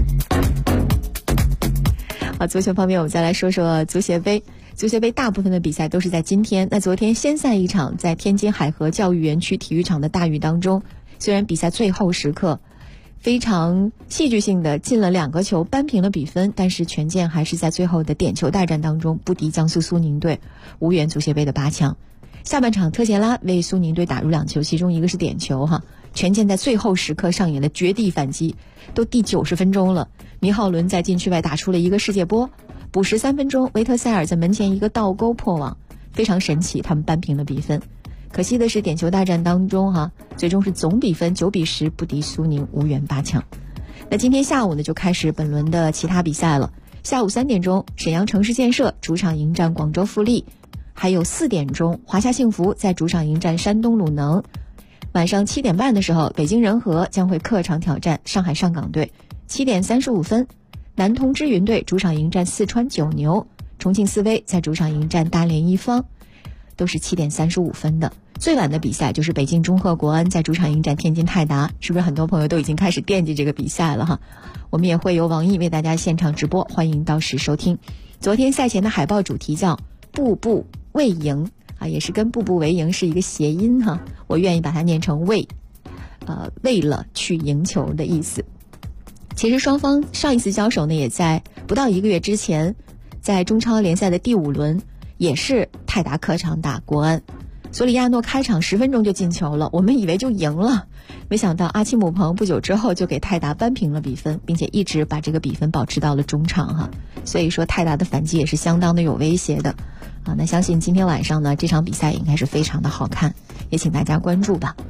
足球方面我们再来说说足协杯。足协杯大部分的比赛都是在今天，那昨天先赛一场在天津海河教育园区体育场的大雨当中，虽然比赛最后时刻非常戏剧性的进了2个球扳平了比分，但是权健还是在最后的点球大战当中不敌江苏苏宁队，无缘足协杯的8强。下半场特杰拉为苏宁队打入2球，其中一个是点球权健在最后时刻上演了绝地反击，都第90分钟了，米浩伦在禁区外打出了一个世界波，补时3分钟维特塞尔在门前一个倒钩破网，非常神奇，他们扳平了比分。可惜的是点球大战当中最终是总比分9-10不敌苏宁，无缘8强。那今天下午呢就开始本轮的其他比赛了。下午3点钟沈阳城市建设主场迎战广州富力，还有4点钟华夏幸福在主场迎战山东鲁能。晚上7点半的时候，北京人和将会客场挑战上海上港队。7点35分，南通支云队主场迎战四川九牛，重庆斯威在主场迎战大连一方，都是7点35分的。最晚的比赛就是北京中赫国安在主场迎战天津泰达，是不是很多朋友都已经开始惦记这个比赛了我们也会由网易为大家现场直播，欢迎到时收听。昨天赛前的海报主题叫步步为赢也是跟步步为营是一个谐音我愿意把它念成为了去赢球的意思。其实双方上一次交手呢也在不到1个月之前，在中超联赛的第5轮，也是泰达客场打国安，索里亚诺开场10分钟就进球了，我们以为就赢了，没想到阿奇姆彭不久之后就给泰达扳平了比分，并且一直把这个比分保持到了中场所以说泰达的反击也是相当的有威胁的那相信今天晚上呢这场比赛应该是非常的好看，也请大家关注吧。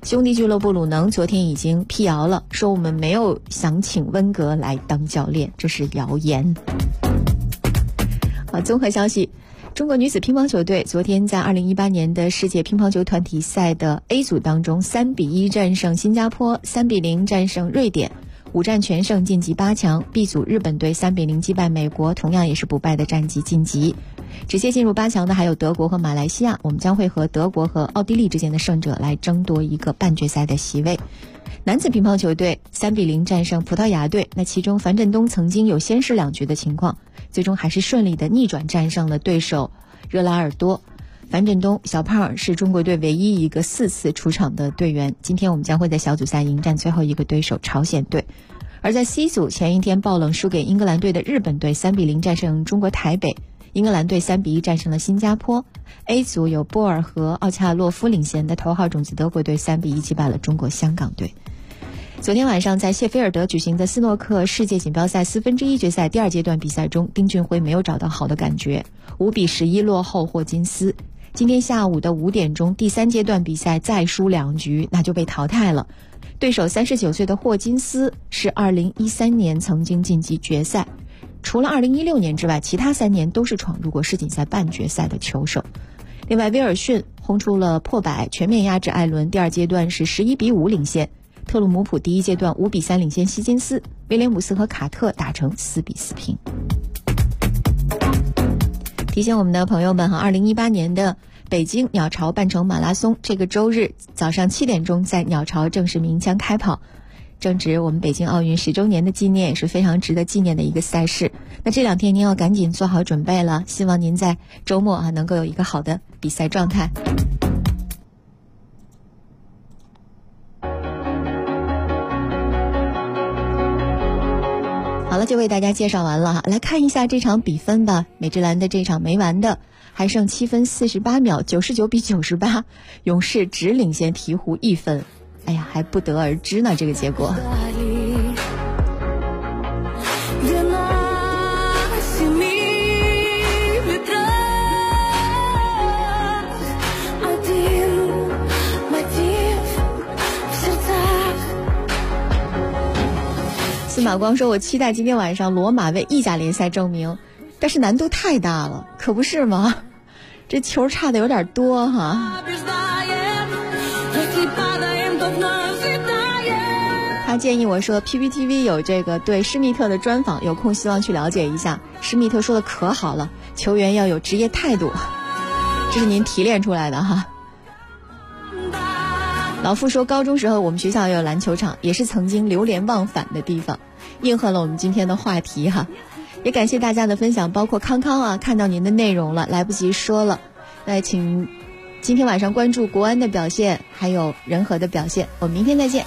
兄弟俱乐部鲁能昨天已经辟谣了，说我们没有想请温格来当教练，这是谣言。综合消息，中国女子乒乓球队昨天在2018年的世界乒乓球团体赛的 A 组当中3-1战胜新加坡，3-0战胜瑞典，5战全胜晋级8强。 B 组日本队3-0击败美国，同样也是不败的战绩晋级。直接进入8强的还有德国和马来西亚，我们将会和德国和奥地利之间的胜者来争夺一个半决赛的席位。男子乒乓球队3-0战胜葡萄牙队，那其中樊振东曾经有先失2局的情况，最终还是顺利的逆转战胜了对手热拉尔多。樊振东小胖是中国队唯一一个4次出场的队员，今天我们将会在小组赛迎战最后一个对手朝鲜队。而在 C 组，前一天爆冷输给英格兰队的日本队3-0战胜中国台北，英格兰队3-1战胜了新加坡。 A 组有波尔和奥恰洛夫领衔的头号种子德国队3-1击败了中国香港队。昨天晚上在谢菲尔德举行的斯诺克世界锦标赛1/4决赛第2阶段比赛中，丁俊晖没有找到好的感觉，5-11落后霍金斯。今天下午的5点钟第3阶段比赛再输2局，那就被淘汰了。对手39岁的霍金斯是2013年曾经晋级决赛，除了2016年之外，其他3年都是闯入过世锦赛半决赛的球手。另外，威尔逊轰出了破百，全面压制艾伦，第2阶段是11-5领先。特鲁姆普第1阶段5-3领先希金斯，威廉姆斯和卡特打成4-4平。提醒我们的朋友们2018年的北京鸟巢半程马拉松，这个周日早上7点钟在鸟巢正式鸣枪开跑，正值我们北京奥运10周年的纪念，也是非常值得纪念的一个赛事。那这2天您要赶紧做好准备了，希望您在周末能够有一个好的比赛状态。好了，就为大家介绍完了，来看一下这场比分吧。美职篮的这场没完的，还剩7分48秒，99-98，勇士只领先鹈鹕1分。哎呀，还不得而知呢，这个结果。司马光说，我期待今天晚上罗马为意甲联赛证明，但是难度太大了，可不是吗？这球差的有点多哈。他建议我说 PPTV 有这个对施密特的专访，有空希望去了解一下。施密特说的可好了，球员要有职业态度，这是您提炼出来的哈。老傅说，高中时候我们学校也有篮球场，也是曾经流连忘返的地方，应和了我们今天的话题哈。也感谢大家的分享，包括康康啊，看到您的内容了，来不及说了。那请今天晚上关注国安的表现，还有仁和的表现。我们明天再见。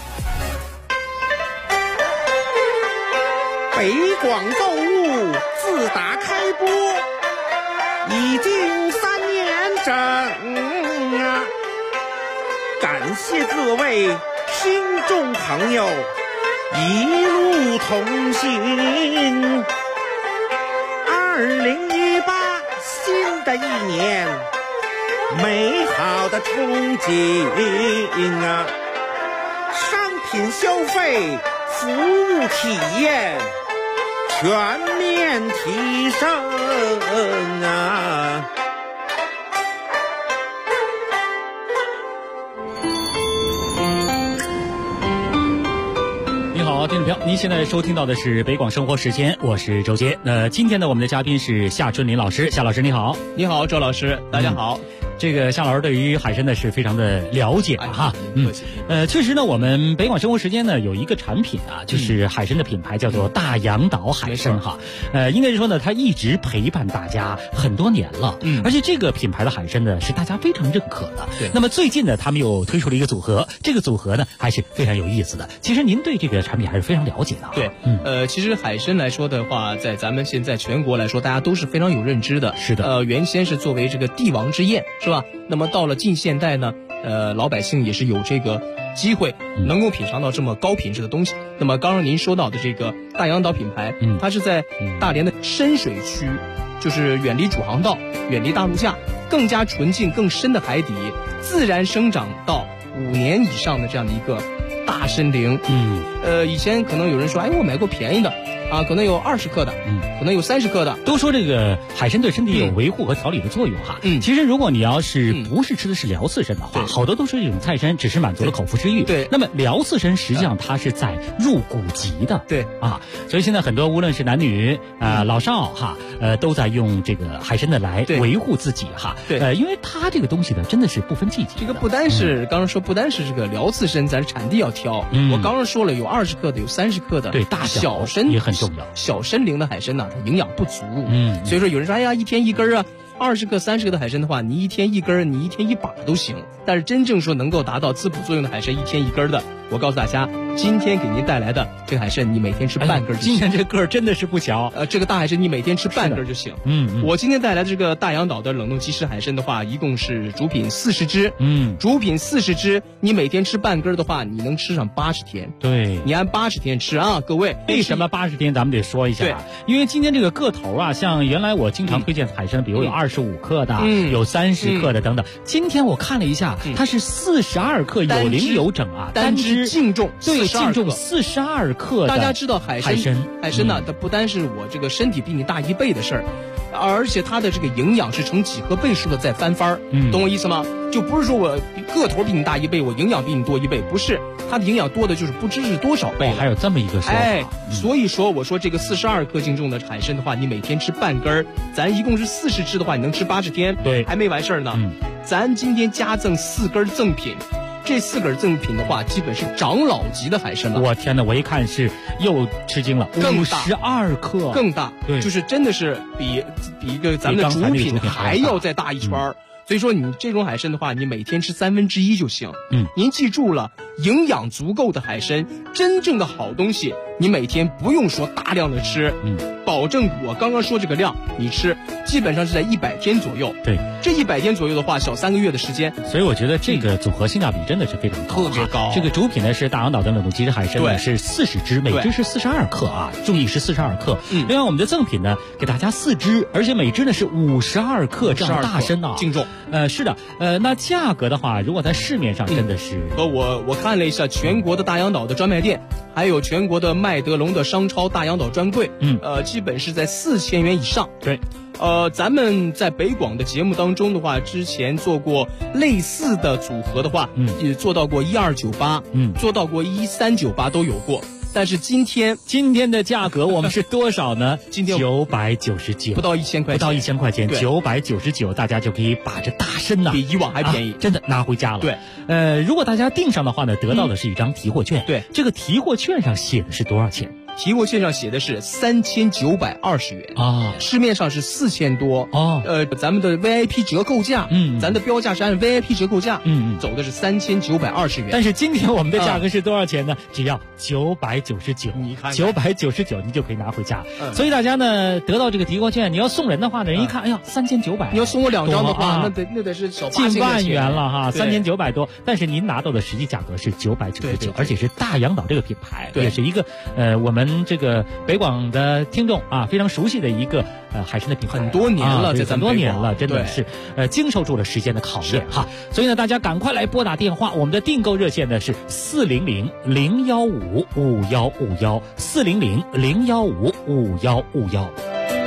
北广购物自打开播已经3年整啊，感谢各位听众朋友一路同行。2018新的一年，美好的憧憬啊，商品消费、服务体验全面提升啊！ 好，听众朋友，您现在收听到的是北广生活时间，我是周杰。今天呢，我们的嘉宾是夏春林老师。夏老师你好。 你好，周老师，大家好。 这个夏老师对于海参呢是非常的了解哈。确实呢，我们北广生活时间呢有一个产品啊，就是海参的品牌叫做大洋岛海参哈。应该是说呢，它一直陪伴大家很多年了。而且这个品牌的海参呢是大家非常认可的。 对。 那么最近呢，他们又推出了一个组合，这个组合呢还是非常有意思的。其实您对这个产品还是非常了解的。 对。其实海参来说的话，在咱们现在全国来说，大家都是非常有认知的。 是的。 原先是作为这个帝王之宴，是吧？那么到了近现代呢，老百姓也是有这个机会能够品尝到这么高品质的东西。那么刚刚您说到的这个大洋岛品牌，它是在大连的深水区，就是远离主航道、远离大陆架，更加纯净更深的海底，自然生长到 5年以上的这样的一个大参苓。以前可能有人说，我买过便宜的啊，可能有20克的，可能有30克的。 都说这个海参对身体有维护和调理的作用哈。其实如果你要是不是吃的是辽刺参的话，好多都是一种菜参，只是满足了口腹之欲。 对。 那么辽刺参实际上它是在入骨级的。 对。 啊，所以现在很多无论是男女老少哈，都在用这个海参的来维护自己哈。 对。 因为它这个东西呢，真的是不分季节。 这个不单是刚刚说，不单是这个辽刺参，咱产地要挑。我刚刚说了，有20克的，有30克的。 对，大小参也很重要。 小参苓的海参呢，它营养不足。所以说有人说，1天1根啊，20克、30克的海参的话，你1天1根，你1天1把都行。但是真正说能够达到滋补作用的海参，1天1根的，我告诉大家，今天给您带来的这个海参，你每天吃半根就行。 今天这个儿真的是不小。 这个大海参你每天吃半根就行。我今天带来的这个大洋岛的冷冻即食海参的话，一共是主品40只。主品40只，你每天吃半根的话，你能吃上80天。 对， 你按80天吃啊，各位。 为什么80天？咱们得说一下。对，因为今天这个个头啊，像原来我经常推荐海参，比如有25克的，有30克的等等。今天我看了一下，它是42克，有零有整啊， 单只净重， 对，净重42克。 大家知道海参呢，它不单是我这个身体比你大1倍的事儿，而且它的这个营养是成几何倍数的在翻番儿。懂我意思吗？就不是说我个头比你大1倍，我营养比你多1倍，不是，它的营养多的就是不知是多少倍。 还有这么一个说法。 所以说我说这个42克净重的海参的话，你每天吃半根儿，咱一共是40只的话，你能吃80天。 对， 还没完事儿呢。咱今天加赠4根赠品。这4根赠品的话，基本是长老级的海参了。 我天哪！我一看是又吃惊了，52克， 更大，对，就是真的是比一个咱们的主品还要再大一圈。所以说你这种海参的话，你每天吃1/3就行。您记住了，营养足够的海参，真正的好东西，你每天不用说大量的吃，保证我刚刚说这个量，你吃基本上是在100天左右。 对， 这100天左右的话，小3个月的时间。 所以我觉得这个组合性价比真的是非常高， 特别高。 这个主品呢是大洋岛的冷冻即食海参呢，是40只，每只是42克啊，注意是42克。另外我们的赠品呢，给大家4只，而且每只呢是52克，这样大参啊， 净重。 是的，那价格的话，如果在市面上真的是， 我看了一下全国的大洋岛的专卖店，还有全国的麦德龙的商超大洋岛专柜，基本是在4000元以上。 对， 咱们在北广的节目当中的话，之前做过类似的组合的话，也做到过1298，做到过1398都有过。但是今天的价格我们是多少呢？今天999， 不到1000块钱，999，大家就可以把这大参呐， 比以往还便宜， 真的拿回家了。 对， 如果大家订上的话呢，得到的是一张提货券。 对， 这个提货券上写的是多少钱？ 提货券上写的是3920元啊， 市面上是4000多哦。 咱们的 VIP 折扣价，咱的标价是按 VIP 折扣价，走的是3920元。 但是今天我们的价格是多少钱呢？只要999， 你看 999，你就可以拿回家。所以大家呢，得到这个提货券，你要送人的话呢，人一看，哎呀，3900， 你要送我2张的话，那得是小近万元了哈，3900多。但是您拿到的实际价格是999，而且是大洋岛这个品牌，也是一个我们这个北广的听众啊非常熟悉的一个海参的品牌， 很多年了， 很多年了，真的是经受住了时间的考验哈。所以呢，大家赶快来拨打电话，我们的订购热线呢是400-015-5151，400-015-5151。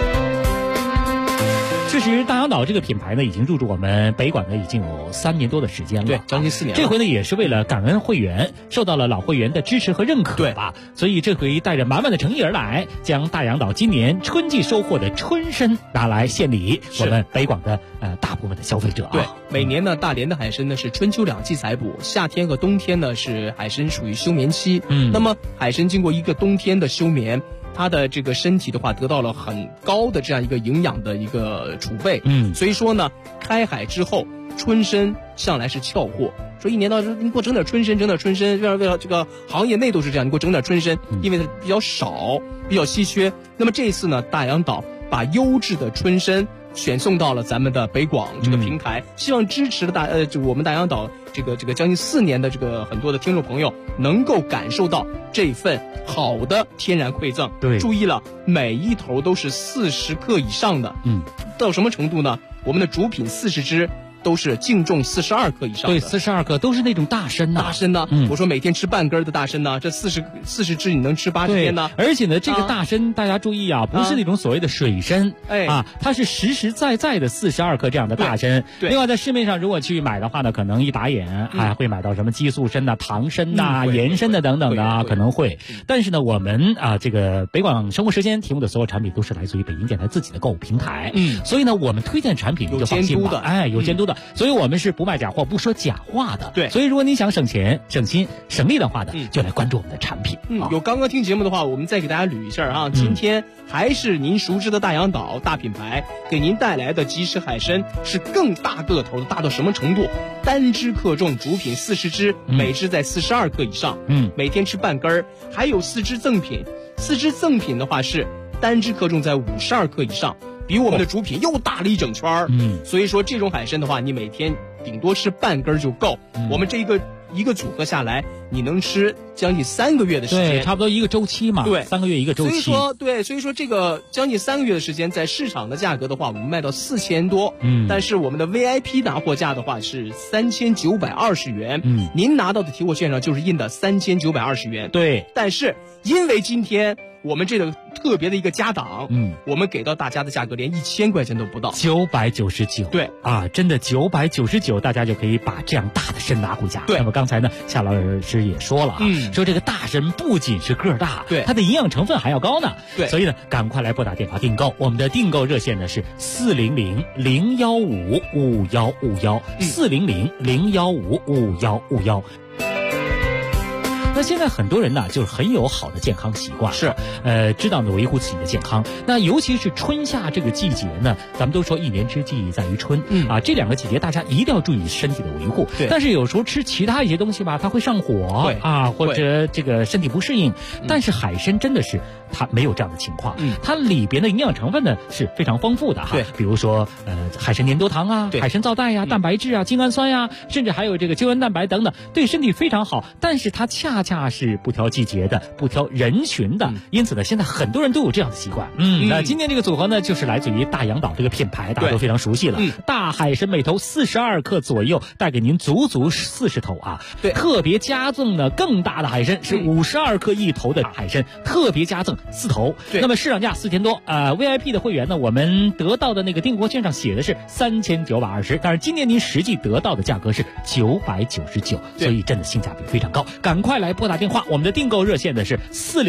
确实，大洋岛这个品牌呢，已经入驻我们北广呢已经有3年多的时间了， 对，将近4年了。 这回呢，也是为了感恩会员，受到了老会员的支持和认可吧。所以这回带着满满的诚意而来，将大洋岛今年春季收获的春参拿来献礼我们北广的大部分的消费者啊。 对，每年呢，大连的海参呢是春秋2季采捕，夏天和冬天呢是海参属于休眠期。那么海参经过一个冬天的休眠，它的这个身体的话得到了很高的这样一个营养的一个储备，所以说呢，开海之后春参向来是俏货，说一年到头你给我整点春参，为了这个行业内都是这样，你给我整点春参，因为它比较少，比较稀缺。那么这一次呢，大洋岛把优质的春参选送到了咱们的北广这个平台，希望支持我们大洋岛这个将近4年的这个很多的听众朋友能够感受到这份好的天然馈赠。 对， 注意了，每一头都是40克以上的。到什么程度呢？我们的主品40只， 都是净重42克以上的。 对，42克都是那种大参呐。 大参呢，我说每天吃半根的大参呢，这40只你能吃80天呢。 而且呢，这个大参大家注意啊，不是那种所谓的水参，它是实实在在的42克这样的大参。 对。 另外，在市面上如果去买的话呢，可能一打眼还会买到什么激素参呐、糖参呐、盐参的等等的啊，可能会。但是呢，我们这个北广生活时间提供的所有产品都是来自于北京电台自己的购物平台，所以呢，我们推荐产品就放心吧，有监督的，所以我们是不卖假货、不说假话的。 对， 所以如果你想省钱、省心、省力的话呢，就来关注我们的产品。 有刚刚听节目的话，我们再给大家捋一下啊。今天还是您熟知的大洋岛大品牌给您带来的即食海参，是更大个头的，大到什么程度？单只克重，主品40只，每只在42克以上，每天吃半根儿，还有4只赠品。4只赠品的话是单只克重在52克以上，比我们的主品又大了一整圈儿。所以说这种海参的话，你每天顶多吃半根就够。我们这一个组合下来，你能吃将近3个月的时间， 对，差不多一个周期嘛。 对 ，3个月一个周期。 所以说这个将近3个月的时间，在市场的价格的话，我们卖到4000多。但是我们的 VIP 拿货价的话是3920元。您拿到的提货券上就是印的3920元。 对， 但是因为今天我们这个特别的一个加档，我们给到大家的价格连1000块钱都不到 ，999。 对啊，真的999，大家就可以把这样大的参拿回家。 对， 那么刚才呢，夏老师也说了啊，说这个大参不仅是个大， 对， 它的营养成分还要高呢。 对， 所以呢，赶快来拨打电话订购，我们的订购热线呢是400-015-5151，400-015-5151。那现在很多人呢，就是很有好的健康习惯， 是， 知道呢维护自己的健康。那尤其是春夏这个季节呢，咱们都说一年之计在于春，这2个季节大家一定要注意身体的维护。 对， 但是有时候吃其他一些东西吧，它会上火或者这个身体不适应。但是海参真的是它没有这样的情况，它里边的营养成分呢是非常丰富的哈。 对， 比如说海参粘多糖啊，海参皂带呀，蛋白质啊，精氨酸呀，甚至还有这个胶原蛋白等等，对身体非常好。但是它恰恰是不挑季节的，不挑人群的，因此呢，现在很多人都有这样的习惯。那今天这个组合呢，就是来自于大洋岛这个品牌，大家都非常熟悉了。大海参每头42克左右，带给您足40头啊。 对， 特别加赠呢更大的海参是52克一头的海参，特别加赠4头。 对， 那么市场价4000多，VIP 的会员呢，我们得到的那个订货券上写的是3920，但是今年您实际得到的价格是999，所以真的性价比非常高。赶快来拨打电话，我们的订购热线呢是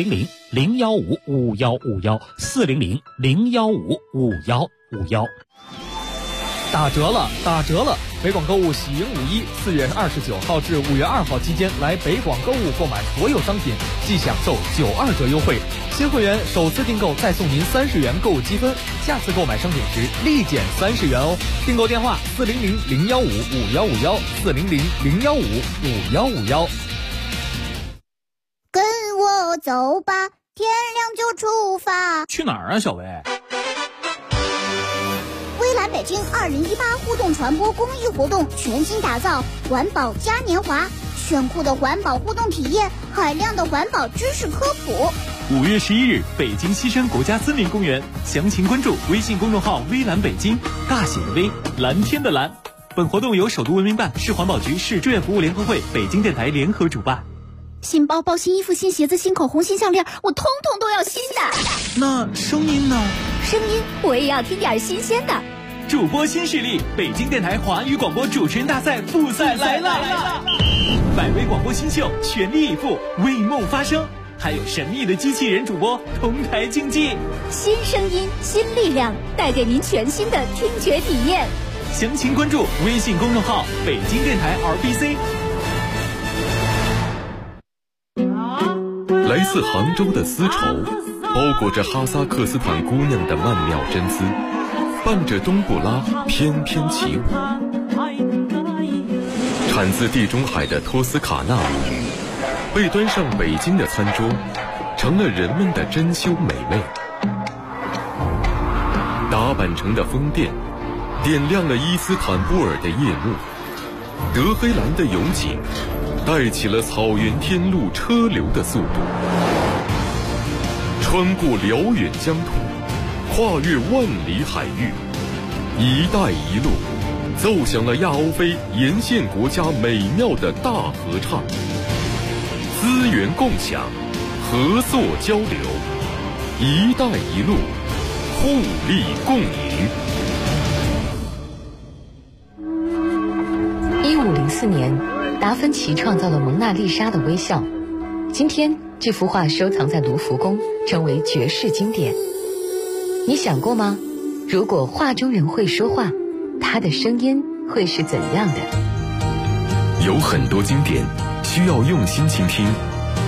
400-015-5151，400-015-5151。 打折了！北广购物喜迎51，4月29号至5月2号期间来北广购物购买所有商品，即享受92折优惠。新会员首次订购再送您30元购物积分，下次购买商品时立减30元哦。订购电话400-015-5151，400-015-5151。 跟我走吧，天亮就出发。 去哪儿啊，小薇？ 微蓝北京2018互动传播公益活动全新打造环保嘉年华，炫酷的环保互动体验，海量的环保知识科普。 5月11日，北京西山国家森林公园，详情关注微信公众号微蓝北京，大写的微，蓝天的蓝。本活动由首都文明办、市环保局、市志愿服务联合会、北京电台联合主办。 新包包、新衣服、新鞋子、新口红、新项链，我通通都要新的。 那声音呢？ 声音我也要听点新鲜的。 主播新势力，北京电台华语广播主持人大赛复赛来了！100位广播新秀全力以赴，为梦发声，还有神秘的机器人主播同台竞技。 新声音，新力量，带给您全新的听觉体验。 详情关注微信公众号北京电台 RBC。 来自杭州的丝绸，包裹着哈萨克斯坦姑娘的曼妙真姿，伴着冬不拉翩翩起舞。产自地中海的托斯卡纳母语，被端上北京的餐桌，成了人们的珍馐美味。打扮成的宫殿，点亮了伊斯坦布尔的夜幕。德黑兰的勇景，带起了草原天路车流的速度。穿过辽远疆土，跨越万里海域，一带一路， 奏响了亚欧非沿线国家美妙的大合唱。资源共享，合作交流，一带一路，互利共赢。 1504年，达芬奇创造了蒙娜丽莎的微笑。今天，这幅画收藏在卢浮宫，成为绝世经典。你想过吗？如果画中人会说话，他的声音会是怎样的？ 有很多经典需要用心倾听。